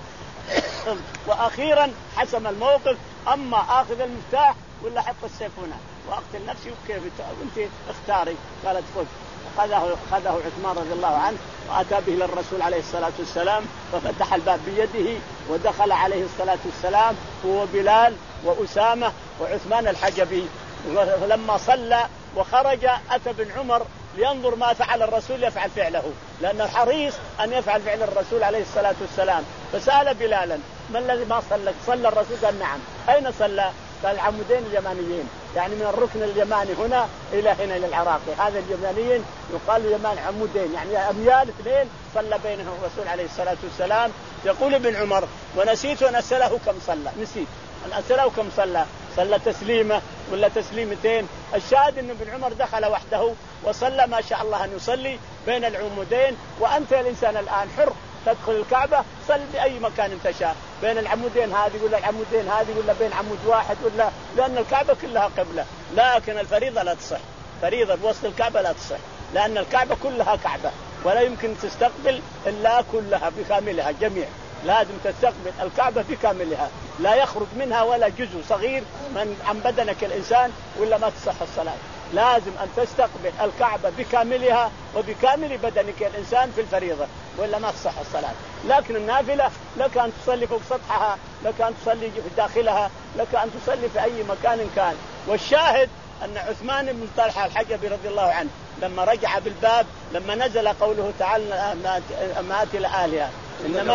وأخيرا حسم الموقف. أما آخذ المفتاح ولا حط السيف هنا وأقتل نفسي وكيف أنت اختاري؟ قالت خذ. أخذه أخذه عثمان رضي الله عنه وأتى به للرسول عليه الصلاة والسلام ففتح الباب بيده ودخل عليه الصلاة والسلام هو بلال وأسامة وعثمان الحجبي. ولما صلى وخرج أتى بن عمر لينظر ما فعل الرسول يفعل فعله لأنه حريص أن يفعل فعل الرسول عليه الصلاة والسلام. فسأل بلالا ما الذي ما صلى؟ صلى الرسول؟ قال نعم. أين صلى؟ قال العمودين اليمانيين يعني من الركن اليماني هنا إلى هنا إلى العراق. هذا اليمانيين يقال يمان عمودين يعني أميال اثنين صلى بينهم الرسول عليه الصلاة والسلام. يقول ابن عمر ونسيت أن أسأله كم صلى. نسيت أن أسأله كم صلى. صلى تسليمة ولا تسليمتين؟ الشاهد أن ابن عمر دخل وحده وصلى ما شاء الله أن يصلي بين العمودين. وأنت الإنسان الآن حر تدخل الكعبة صل بأي مكان تشاء بين العمودين هذه ولا العمودين هذه ولا بين عمود واحد ولا لأن الكعبة كلها قبلة. لكن الفريضة لا تصح. فريضة بوسط الكعبة لا تصح لأن الكعبة كلها كعبة ولا يمكن تستقبل إلا كلها بكاملها جميع. لازم تستقبل الكعبة بكاملها لا يخرج منها ولا جزء صغير من عن بدنك الإنسان ولا ما تصح الصلاة. لازم أن تستقبل الكعبة بكاملها وبكامل بدنك الإنسان في الفريضة ولا ما تصح الصلاة. لكن النافلة لك أن تصلي فوق سطحها لك أن تصلي في داخلها لك أن تصلي في أي مكان كان. والشاهد أن عثمان بن طلحة الحجبي رضي الله عنه لما رجع بالباب لما نزل قوله تعالى أمات لأهلها إنما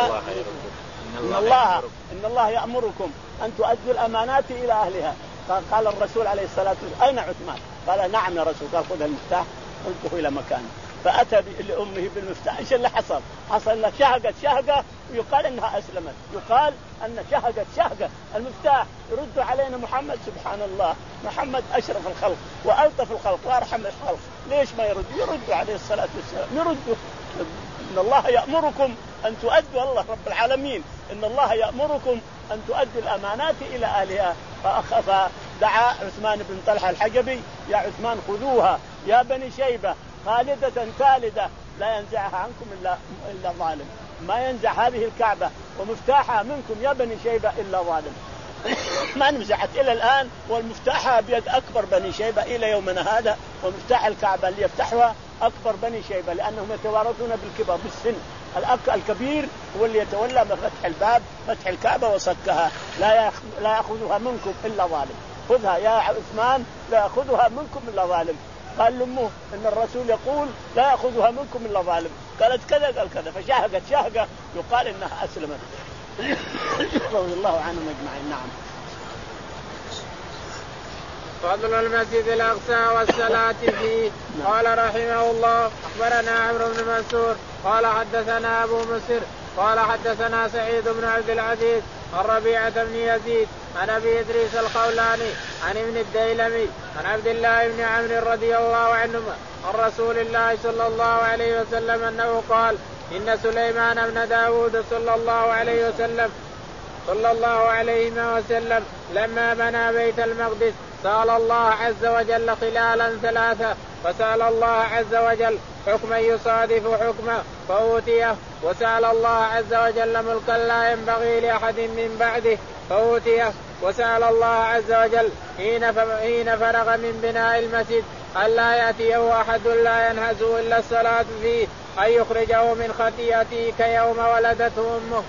إن الله إن الله يأمركم أن تؤدوا الأمانات إلى أهلها. قال الرسول عليه الصلاة والسلام أين عثمان؟ قال نعم يا رسول. قال خذ المفتاح انتهوا إلى مكانه. فأتى لأمه بالمفتاح. إيش اللي حصل؟ حصل أنها شهقت شهقة ويقال أنها أسلمت. يقال أن شهقت شهقة المفتاح يرد علينا محمد. سبحان الله محمد أشرف الخلق وألطف الخلق وأرحم الخلق ليش ما يرد؟ يرد عليه الصلاة والسلام يرد. إن الله يأمركم أن تؤدوا الله رب العالمين إن الله يأمركم أن تؤدوا الأمانات إلى أهلها. فأخف دعا عثمان بن طلحة الحجبي يا عثمان خذوها يا بني شيبة خالدة ثالدة لا ينزعها عنكم إلا إلا ظالم. ما ينزع هذه الكعبة ومفتاحها منكم يا بني شيبة إلا ظالم. ما نزعت إلى الآن والمفتاحها بيد أكبر بني شيبة إلى يومنا هذا. ومفتاح الكعبة اللي يفتحها أكبر بني شيبة لأنهم يتوارثون بالكبر بالسن. الكبير هو اللي يتولى بفتح الباب فتح الكعبة وصكها. لا لا يأخذها منكم إلا ظالم. خذها يا عثمان لا يأخذها منكم إلا ظالم. قال لأمه إن الرسول يقول لا يأخذها منكم إلا ظالم. قالت كذا قال كذا فشاهقت شاهقة يقال إنها أسلمت رضي الله عنهم أجمعين. نعم. فضل المسجد الأقصى والصلاة فيه. قال رحمه الله أخبرنا عمرو بن منصور قال حدثنا أبو مسر قال حدثنا سعيد بن عبد العزيز عن ربيعة بن يزيد عن أبي إدريس الخولاني عن ابن الديلمي عن عبد الله بن عمرو رضي الله عنهما عن رسول الله صلى الله عليه وسلم أنه قال إن سليمان بن داود صلى الله عليه وسلم صلى الله عليه وسلم لما بنى بيت المقدس سأل الله عز وجل خلالا ثلاثة فسأل الله عز وجل حكما يصادف حكمه فأوتيه وسأل الله عز وجل ملكا لا ينبغي لأحد من بعده فأوتيه وسأل الله عز وجل حين فرغ من بناء المسجد ألا يأتيه أحد لا ينهز إلا الصلاة فيه أن يخرجه من خطيئته كيوم ولدته أمه.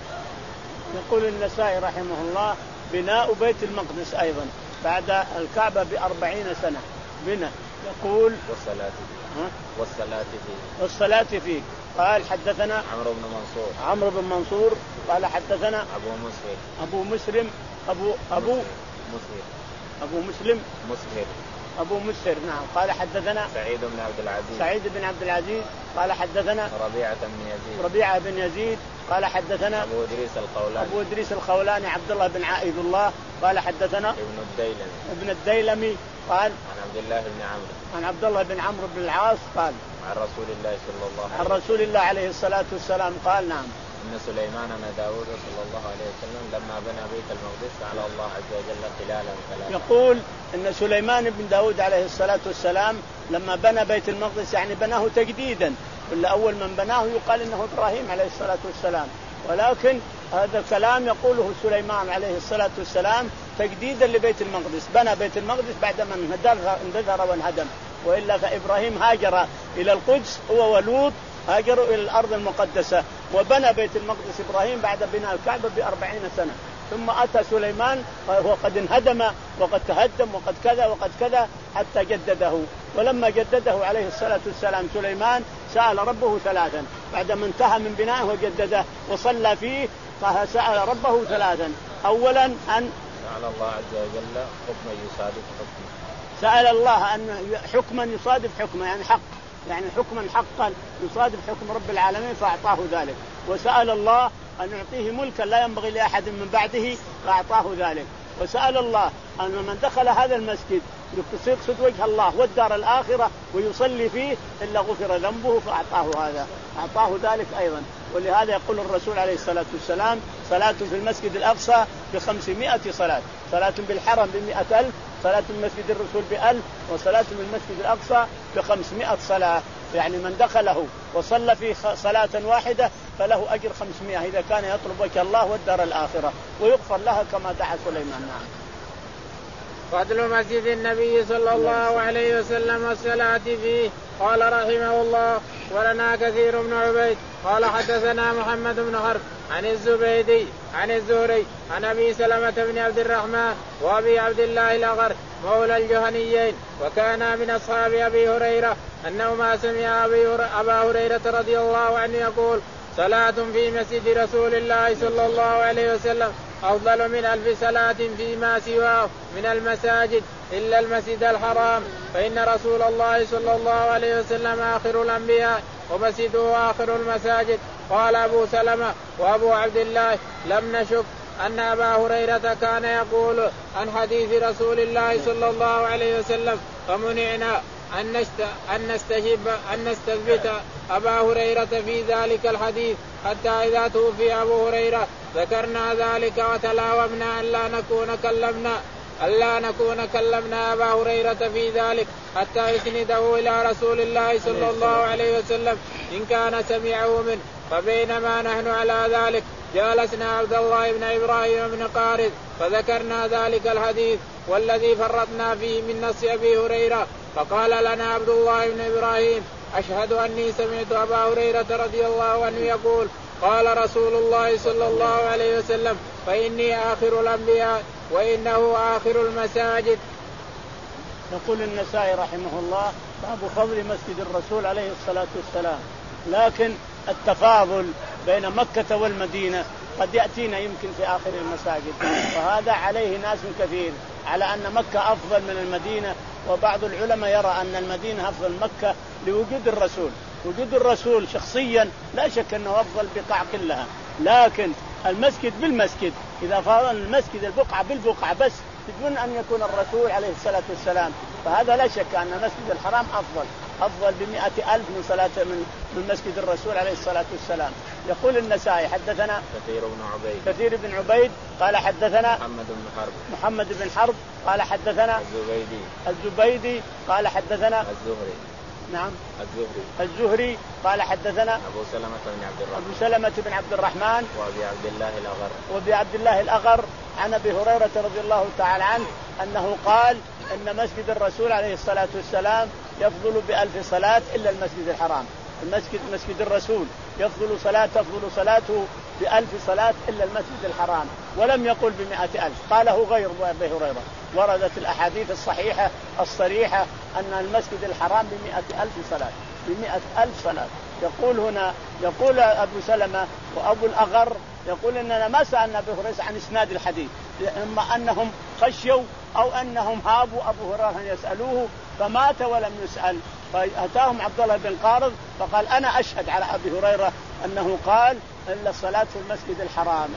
يقول النسائي رحمه الله بناء بيت المقدس أيضا بعد الكعبة بأربعين سنة بنا يقول والصلاة فيه والصلاة فيه والصلاة فيه. قال حدثنا عمرو بن منصور عمرو بن منصور قال حدثنا أبو مسلم أبو مسلم أبو أبو مسلم أبو مسلم مسهر أبو مسهر. نعم. قال حدثنا سعيد بن عبد العزيز سعيد بن عبد العزيز قال حدثنا ربيعة بن يزيد ربيعة بن يزيد قال حدثنا أبو إدريس الخولاني أبو إدريس الخولاني عبد الله بن عائذ الله قال حدثنا ابن الديلمي ابن الديلمي قال عن عبد الله بن عمرو عن عبد الله بن عمرو بن العاص قال عن رسول الله صلى الله عليه وسلم عن رسول الله عليه الصلاة والسلام قال نعم إن سليمان بن داود صلى الله عليه وسلم لما بنى بيت المقدس سأل الله عز وجل خلالا ثلاثة. يقول إن سليمان بن داود عليه الصلاة والسلام لما بنى بيت المقدس يعني بناه تجديدا ولا أول من بناه يقال إنه إبراهيم عليه الصلاة والسلام ولكن هذا الكلام يقوله سليمان عليه الصلاة والسلام تجديدا لبيت المقدس. بنى بيت المقدس بعد من اندثر وانهدم وإلا فإبراهيم هاجر إلى القدس هو ولوط هاجروا إلى الأرض المقدسة وبنى بيت المقدس إبراهيم بعد بناء الكعبة بأربعين سنة ثم أتى سليمان وهو قد انهدم وقد تهدم وقد كذا وقد كذا حتى جدده. ولما جدده عليه الصلاة والسلام سليمان سأل ربه ثلاثا بعدما انتهى من بنائه وجدده وصلى فيه سأل ربه ثلاثا. أولا أن سأل الله عز وجل حكما يصادف حكمه سأل الله أن حكما يصادف حكمه يعني حق يعني حكما حقا يصادف حكم رب العالمين فأعطاه ذلك. وسأل الله أن يعطيه ملكا لا ينبغي لأحد من بعده فأعطاه ذلك. وسأل الله أن من دخل هذا المسجد يقصد وجه الله والدار الآخرة ويصلي فيه إلا غفر ذنبه فأعطاه هذا أعطاه ذلك أيضا. ولهذا يقول الرسول عليه الصلاة والسلام صلاة في المسجد الأقصى بخمسمائة صلاة صلاة بالحرم بمئة ألف صلاة في مسجد الرسول بألف وصلاة في المسجد الأقصى بخمسمائة صلاة يعني من دخله وصلى فيه صلاة واحدة فله أجر خمسمائة إذا كان يطلب وجه الله والدار الآخرة ويغفر لها كما دعا سليمان. نعم. فضل مسجد النبي صلى الله عليه وسلم والصلاة فيه. قال رحمه الله ولنا كثير بن عبيد قال حدثنا محمد بن حرب عن الزبيدي عن الزهري عن أبي سلمة بن عبد الرحمن وأبي عبد الله الأغر مولى الجهنيين وكان من أصحاب أبي هريرة أنه ما سمع أبا هريرة رضي الله عنه يقول صلاة في مسجد رسول الله صلى الله عليه وسلم أفضل من ألف صلاة فيما سواه من المساجد إلا المسجد الحرام فإن رسول الله صلى الله عليه وسلم آخر الأنبياء ومسجده آخر المساجد. قال أبو سلمة وأبو عبد الله لم نشك أن أبا هريرة كان يقول عن حديث رسول الله صلى الله عليه وسلم فمنعنا أن نستجب أن نستثبت أبا هريرة في ذلك الحديث حتى إذا توفي أبو هريرة ذكرنا ذلك وتلاومنا ألا نكون كلمنا ألا نكون كلمنا أبا هريرة في ذلك حتى يسنده إلى رسول الله صلى الله عليه وسلم إن كان سمعه منه. فبينما نحن على ذلك جالسنا عبد الله بن إبراهيم بن قارث فذكرنا ذلك الحديث والذي فرطنا فيه من نص أبي هريرة فقال لنا عبد الله بن إبراهيم أشهد أني سمعت أبا هريرة رضي الله عنه يقول قال رسول الله صلى الله عليه وسلم فإني آخر الأنبياء وإنه آخر المساجد. يقول النسائي رحمه الله باب فضل مسجد الرسول عليه الصلاة والسلام. لكن التفاضل بين مكة والمدينة قد يأتينا يمكن في آخر المساجد، وهذا عليه ناس كثير على أن مكة أفضل من المدينة، وبعض العلماء يرى أن المدينة أفضل من مكة لوجود الرسول. وجود الرسول شخصيا لا شك أنه أفضل بقاع كلها، لكن المسجد بالمسجد إذا فاضل المسجد البقعة بالبقعة بس بدون أن يكون الرسول عليه الصلاة والسلام، فهذا لا شك أن مسجد الحرام أفضل أفضل بمئة ألف من صلاة من من مسجد الرسول عليه الصلاة والسلام. يقول النسائي حدثنا كثير بن عبيد كثير بن عبيد قال حدثنا محمد بن حرب محمد بن حرب قال حدثنا الزبيدي الزبيدي قال حدثنا الزهري نعم الزهري الزهري قال حدثنا أبو سلمة بن عبد الرحمن أبو سلمة بن عبد الرحمن وأبي عبد الله الأغر وأبي عبد الله الأغر عن أبي هريرة رضي الله تعالى عنه أنه قال إن مسجد الرسول عليه الصلاة والسلام يفضل بألف صلاة إلا المسجد الحرام. المسجد مسجد الرسول يفضل صلاة تفضل صلاته بألف صلاة إلا المسجد الحرام، ولم يقل بمئة ألف، قاله غير أبي هريرة. وردت الأحاديث الصحيحة الصريحة أن المسجد الحرام بمئة ألف صلاة بمئة ألف صلاة. يقول هنا يقول أبو سلمة وأبو الأغر يقول إننا ما سألنا أبي هريرة عن إسناد الحديث، إما أنهم خشوا أو أنهم هابوا أبو هريرة يسألوه فمات ولم يسأل، فأتاهم عبد الله بن قارض فقال أنا أشهد على أبي هريرة أنه قال إلا الصلاة في المسجد الحرام.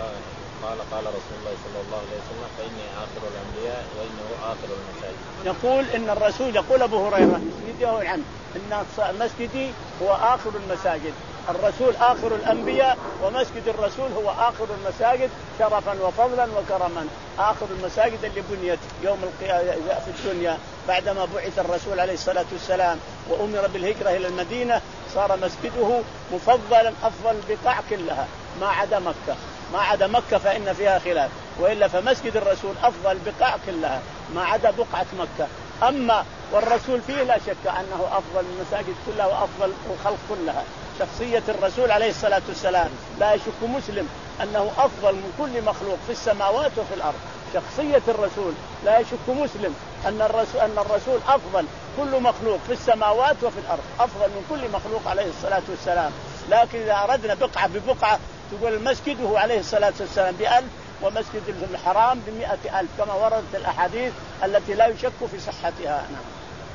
قال قال رسول الله صلى الله عليه وسلم فإني آخر الأنبياء وإنه آخر المساجد. يقول إن الرسول يقول أبو هريرة يسجده عنه إن مسجدي هو آخر المساجد، الرسول آخر الأنبياء ومسجد الرسول هو آخر المساجد شرفا وفضلا وكرما. آخر المساجد اللي بنيت يوم القيامة في الدنيا بعدما بعث الرسول عليه الصلاة والسلام وأمر بالهجرة إلى المدينة صار مسجده مفضلا أفضل البقاع كلها ما عدا مكة. ما عدا مكة فإن فيها خلاف، وإلا فمسجد الرسول أفضل البقاع كلها ما عدا بقعة مكة. أما والرسول فيه لا شك أنه أفضل المساجد كلها وأفضل الخلق كلها. شخصية الرسول عليه الصلاة والسلام لا يشك مسلم أنه أفضل من كل مخلوق في السماوات وفي الأرض. شخصية الرسول لا يشك مسلم أن الرسول, أن الرسول أفضل كل مخلوق في السماوات وفي الأرض، أفضل من كل مخلوق عليه الصلاة والسلام. لكن إذا أردنا بقعة ببقعة تقول مسجده عليه الصلاة والسلام بألف ومسجد الحرام بمئة ألف كما وردت الأحاديث التي لا يشك في صحتها. نعم.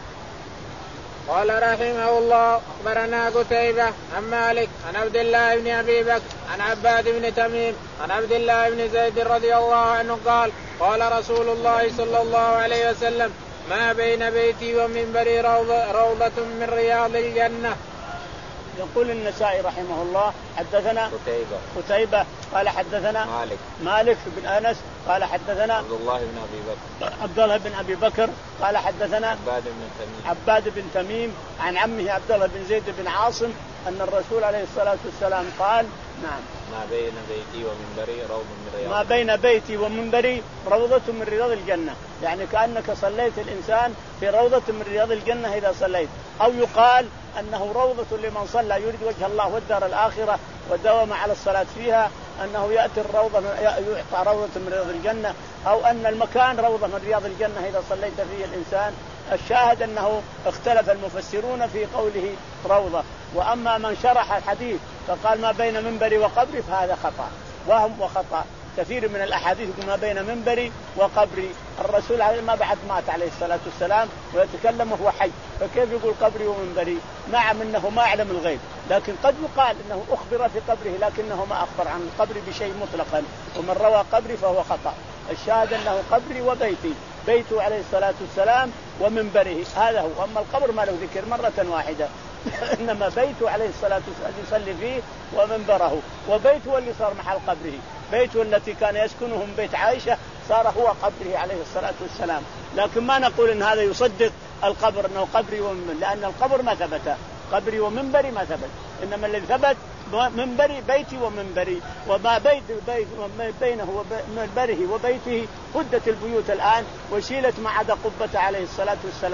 قال رحمه الله أخبرنا قتيبة عن مالك عن عبد الله بن أبي بكر عن عباد بن تميم عن عبد الله بن زيد رضي الله عنه قال قال رسول الله صلى الله عليه وسلم ما بين بيتي ومنبري روضة, روضة من رياض الجنة. يقول النسائي رحمه الله حدثنا قتيبة قتيبة قال حدثنا مالك مالك بن أنس قال حدثنا عبد الله بن أبي بكر عبد الله بن أبي بكر قال حدثنا عباد بن تميم عباد بن تميم عن عمه عبد الله بن زيد بن عاصم أن الرسول عليه الصلاة والسلام قال نعم ما بين بيتي ومنبري روضة من رياض ما بين بيتي ومنبري روضة من رياض الجنة، يعني كأنك صليت الإنسان في روضة من رياض الجنة إذا صليت. أو يقال أنه روضة لمن صلى يريد وجه الله والدار الآخرة ودوم على الصلاة فيها، أنه يأتي الروضة يعطى روضة من رياض الجنة، أو أن المكان روضة من رياض الجنة إذا صليت فيه الإنسان. الشاهد أنه اختلف المفسرون في قوله روضة. وأما من شرح الحديث فقال ما بين منبري وقبري فهذا خطأ، وهم وخطأ. كثير من الأحاديث ما بين منبري وقبري، الرسول ما بعد مات عليه الصلاة والسلام ويتكلم وهو حي، فكيف يقول قبري ومنبري؟ نعم إنه ما يعلم الغيب، لكن قد يقال إنه أخبر في قبره لكنه ما أخبر عن القبر بشيء مطلقا، ومن روى قبري فهو خطأ. الشاهد أنه قبري وبيتي، بيته عليه الصلاة والسلام ومنبره هذا هو. أما القبر ما له ذكر مرة واحدة إنما بيته عليه الصلاة والسلام يصلي فيه ومنبره، وبيته اللي صار محل قبره، بيته التي كان يسكنهم بيت عائشة صار هو قبره عليه الصلاة والسلام. لكن ما نقول إن هذا يصدق القبر أنه قبري ومنبري، لأن القبر ما ثبت، قبري ومنبري ما ثبت، إنما الذي ثبت منبري بيتي ومنبري، وما بيت بيت بينه ومنبره وبيته هدت البيوت الآن وشيلت ما عدا قبة عليه الصلاة والسلام،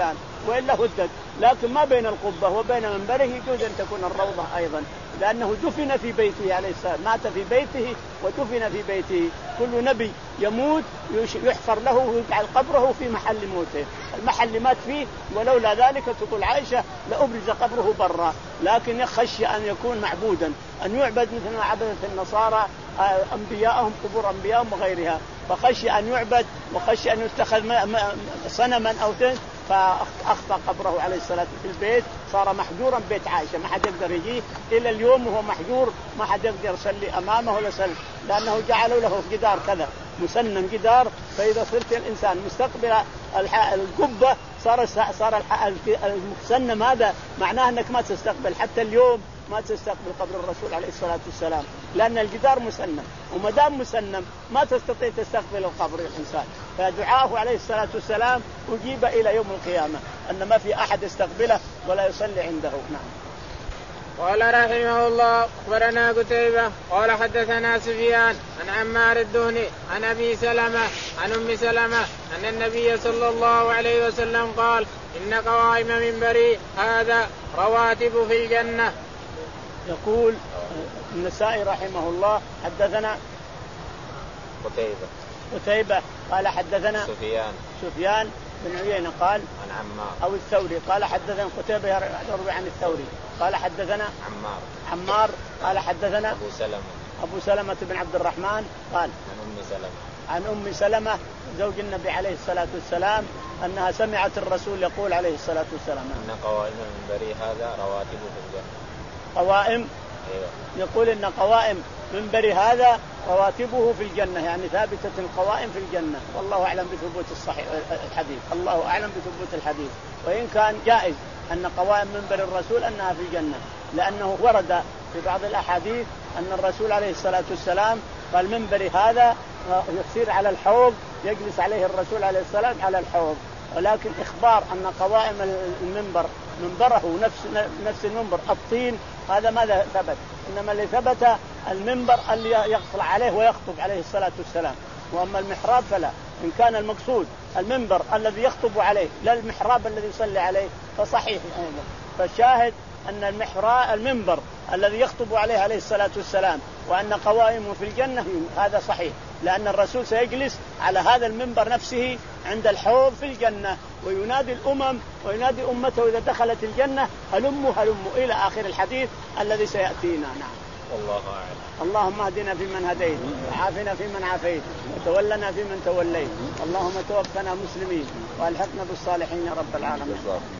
وإلا هدت، لكن ما بين القبة وبين منبره يجوز أن تكون الروضة أيضا، لأنه دفن في بيته عليه السلام، مات في بيته ودفن في بيته. كل نبي يموت يحفر له ويجعل قبره في محل موته، المحل اللي مات فيه، ولولا ذلك تقول عائشة لأبرز قبره برا، لكن يخشى أن يكون معبودا، أن يعبد مثل ما عبدت النصارى أنبياءهم قبور أنبياءهم وغيرها، فخشي أن يعبد وخشي أن يتخذ صنما أو تن، فأخفى قبره عليه الصلاة والسلام في البيت، صار محجورا بيت عائشة، ما حد يقدر يجيه إلى اليوم وهو محجور، ما حد يقدر يصلي أمامه ولا يصلي، لأنه جعلوا له جدار كذا مسنن جدار، فإذا صرت الإنسان مستقبل القبة صار صار المسنن هذا معناه أنك ما تستقبل حتى اليوم، ما تستقبل قبر الرسول عليه الصلاة والسلام، لأن الجدار مسنن، وما دام مسنن ما تستطيع تستقبل القبر الإنسان، فدعاه عليه الصلاة والسلام أجيب إلى يوم القيامة أن ما في أحد يستقبله ولا يصلي عنده. نعم. قال رحمه الله أخبرنا قتيبة قال حدثنا سفيان عن عمار الدهني عن أبي سلمة عن أم سلمة أن النبي صلى الله عليه وسلم قال إن قوائم منبري هذا رواتب في الجنة. يقول النسائي رحمه الله حدثنا قتيبة قتيبة قال حدثنا سفيان سفيان بن عيينة قال عن عمار أو الثوري قال حدثنا قتيبة يروي عن الثوري قال حدثنا عمار عمار قال حدثنا أبو سلمة أبو سلمة بن عبد الرحمن قال عن أم سلمة عن أم سلمة زوج النبي عليه الصلاة والسلام أنها سمعت الرسول يقول عليه الصلاة والسلام إن قوائم منبري هذا رواتب في الجنة. قوائم أيوة. يقول إن قوائم منبري هذا رواتبه في الجنة، يعني ثابتة القوائم في الجنة، والله أعلم بثبوت الصحيح الحديث، الله أعلم بثبوت الحديث، وإن كان جائز أن قوائم منبر الرسول أنها في الجنة، لأنه ورد في بعض الأحاديث أن الرسول عليه الصلاة والسلام قال منبري هذا يصير على الحوض يجلس عليه الرسول عليه الصلاة والسلام على الحوض، ولكن إخبار أن قوائم المنبر منبره نفس نفس المنبر الطين هذا ماذا ثبت، إنما اللي ثبت المنبر اللي يطلع عليه ويخطب عليه الصلاة والسلام، وأما المحراب فلا. إن كان المقصود المنبر الذي يخطب عليه لا المحراب الذي يصلي عليه فصحيح أيضا، فالشاهد أن المحراب المنبر الذي يخطب عليه عليه الصلاة والسلام وأن قوائمه في الجنة هذا صحيح، لأن الرسول سيجلس على هذا المنبر نفسه عند الحوض في الجنة وينادي الأمم وينادي أمته إذا دخلت الجنة هلموا هلموا إلى آخر الحديث الذي سيأتينا. نعم. والله أعلم. اللهم اهدنا فيمن هديت وعافنا فيمن عافيت وتولنا فيمن توليت، اللهم توفنا مسلمين والحقنا بالصالحين يا رب العالمين.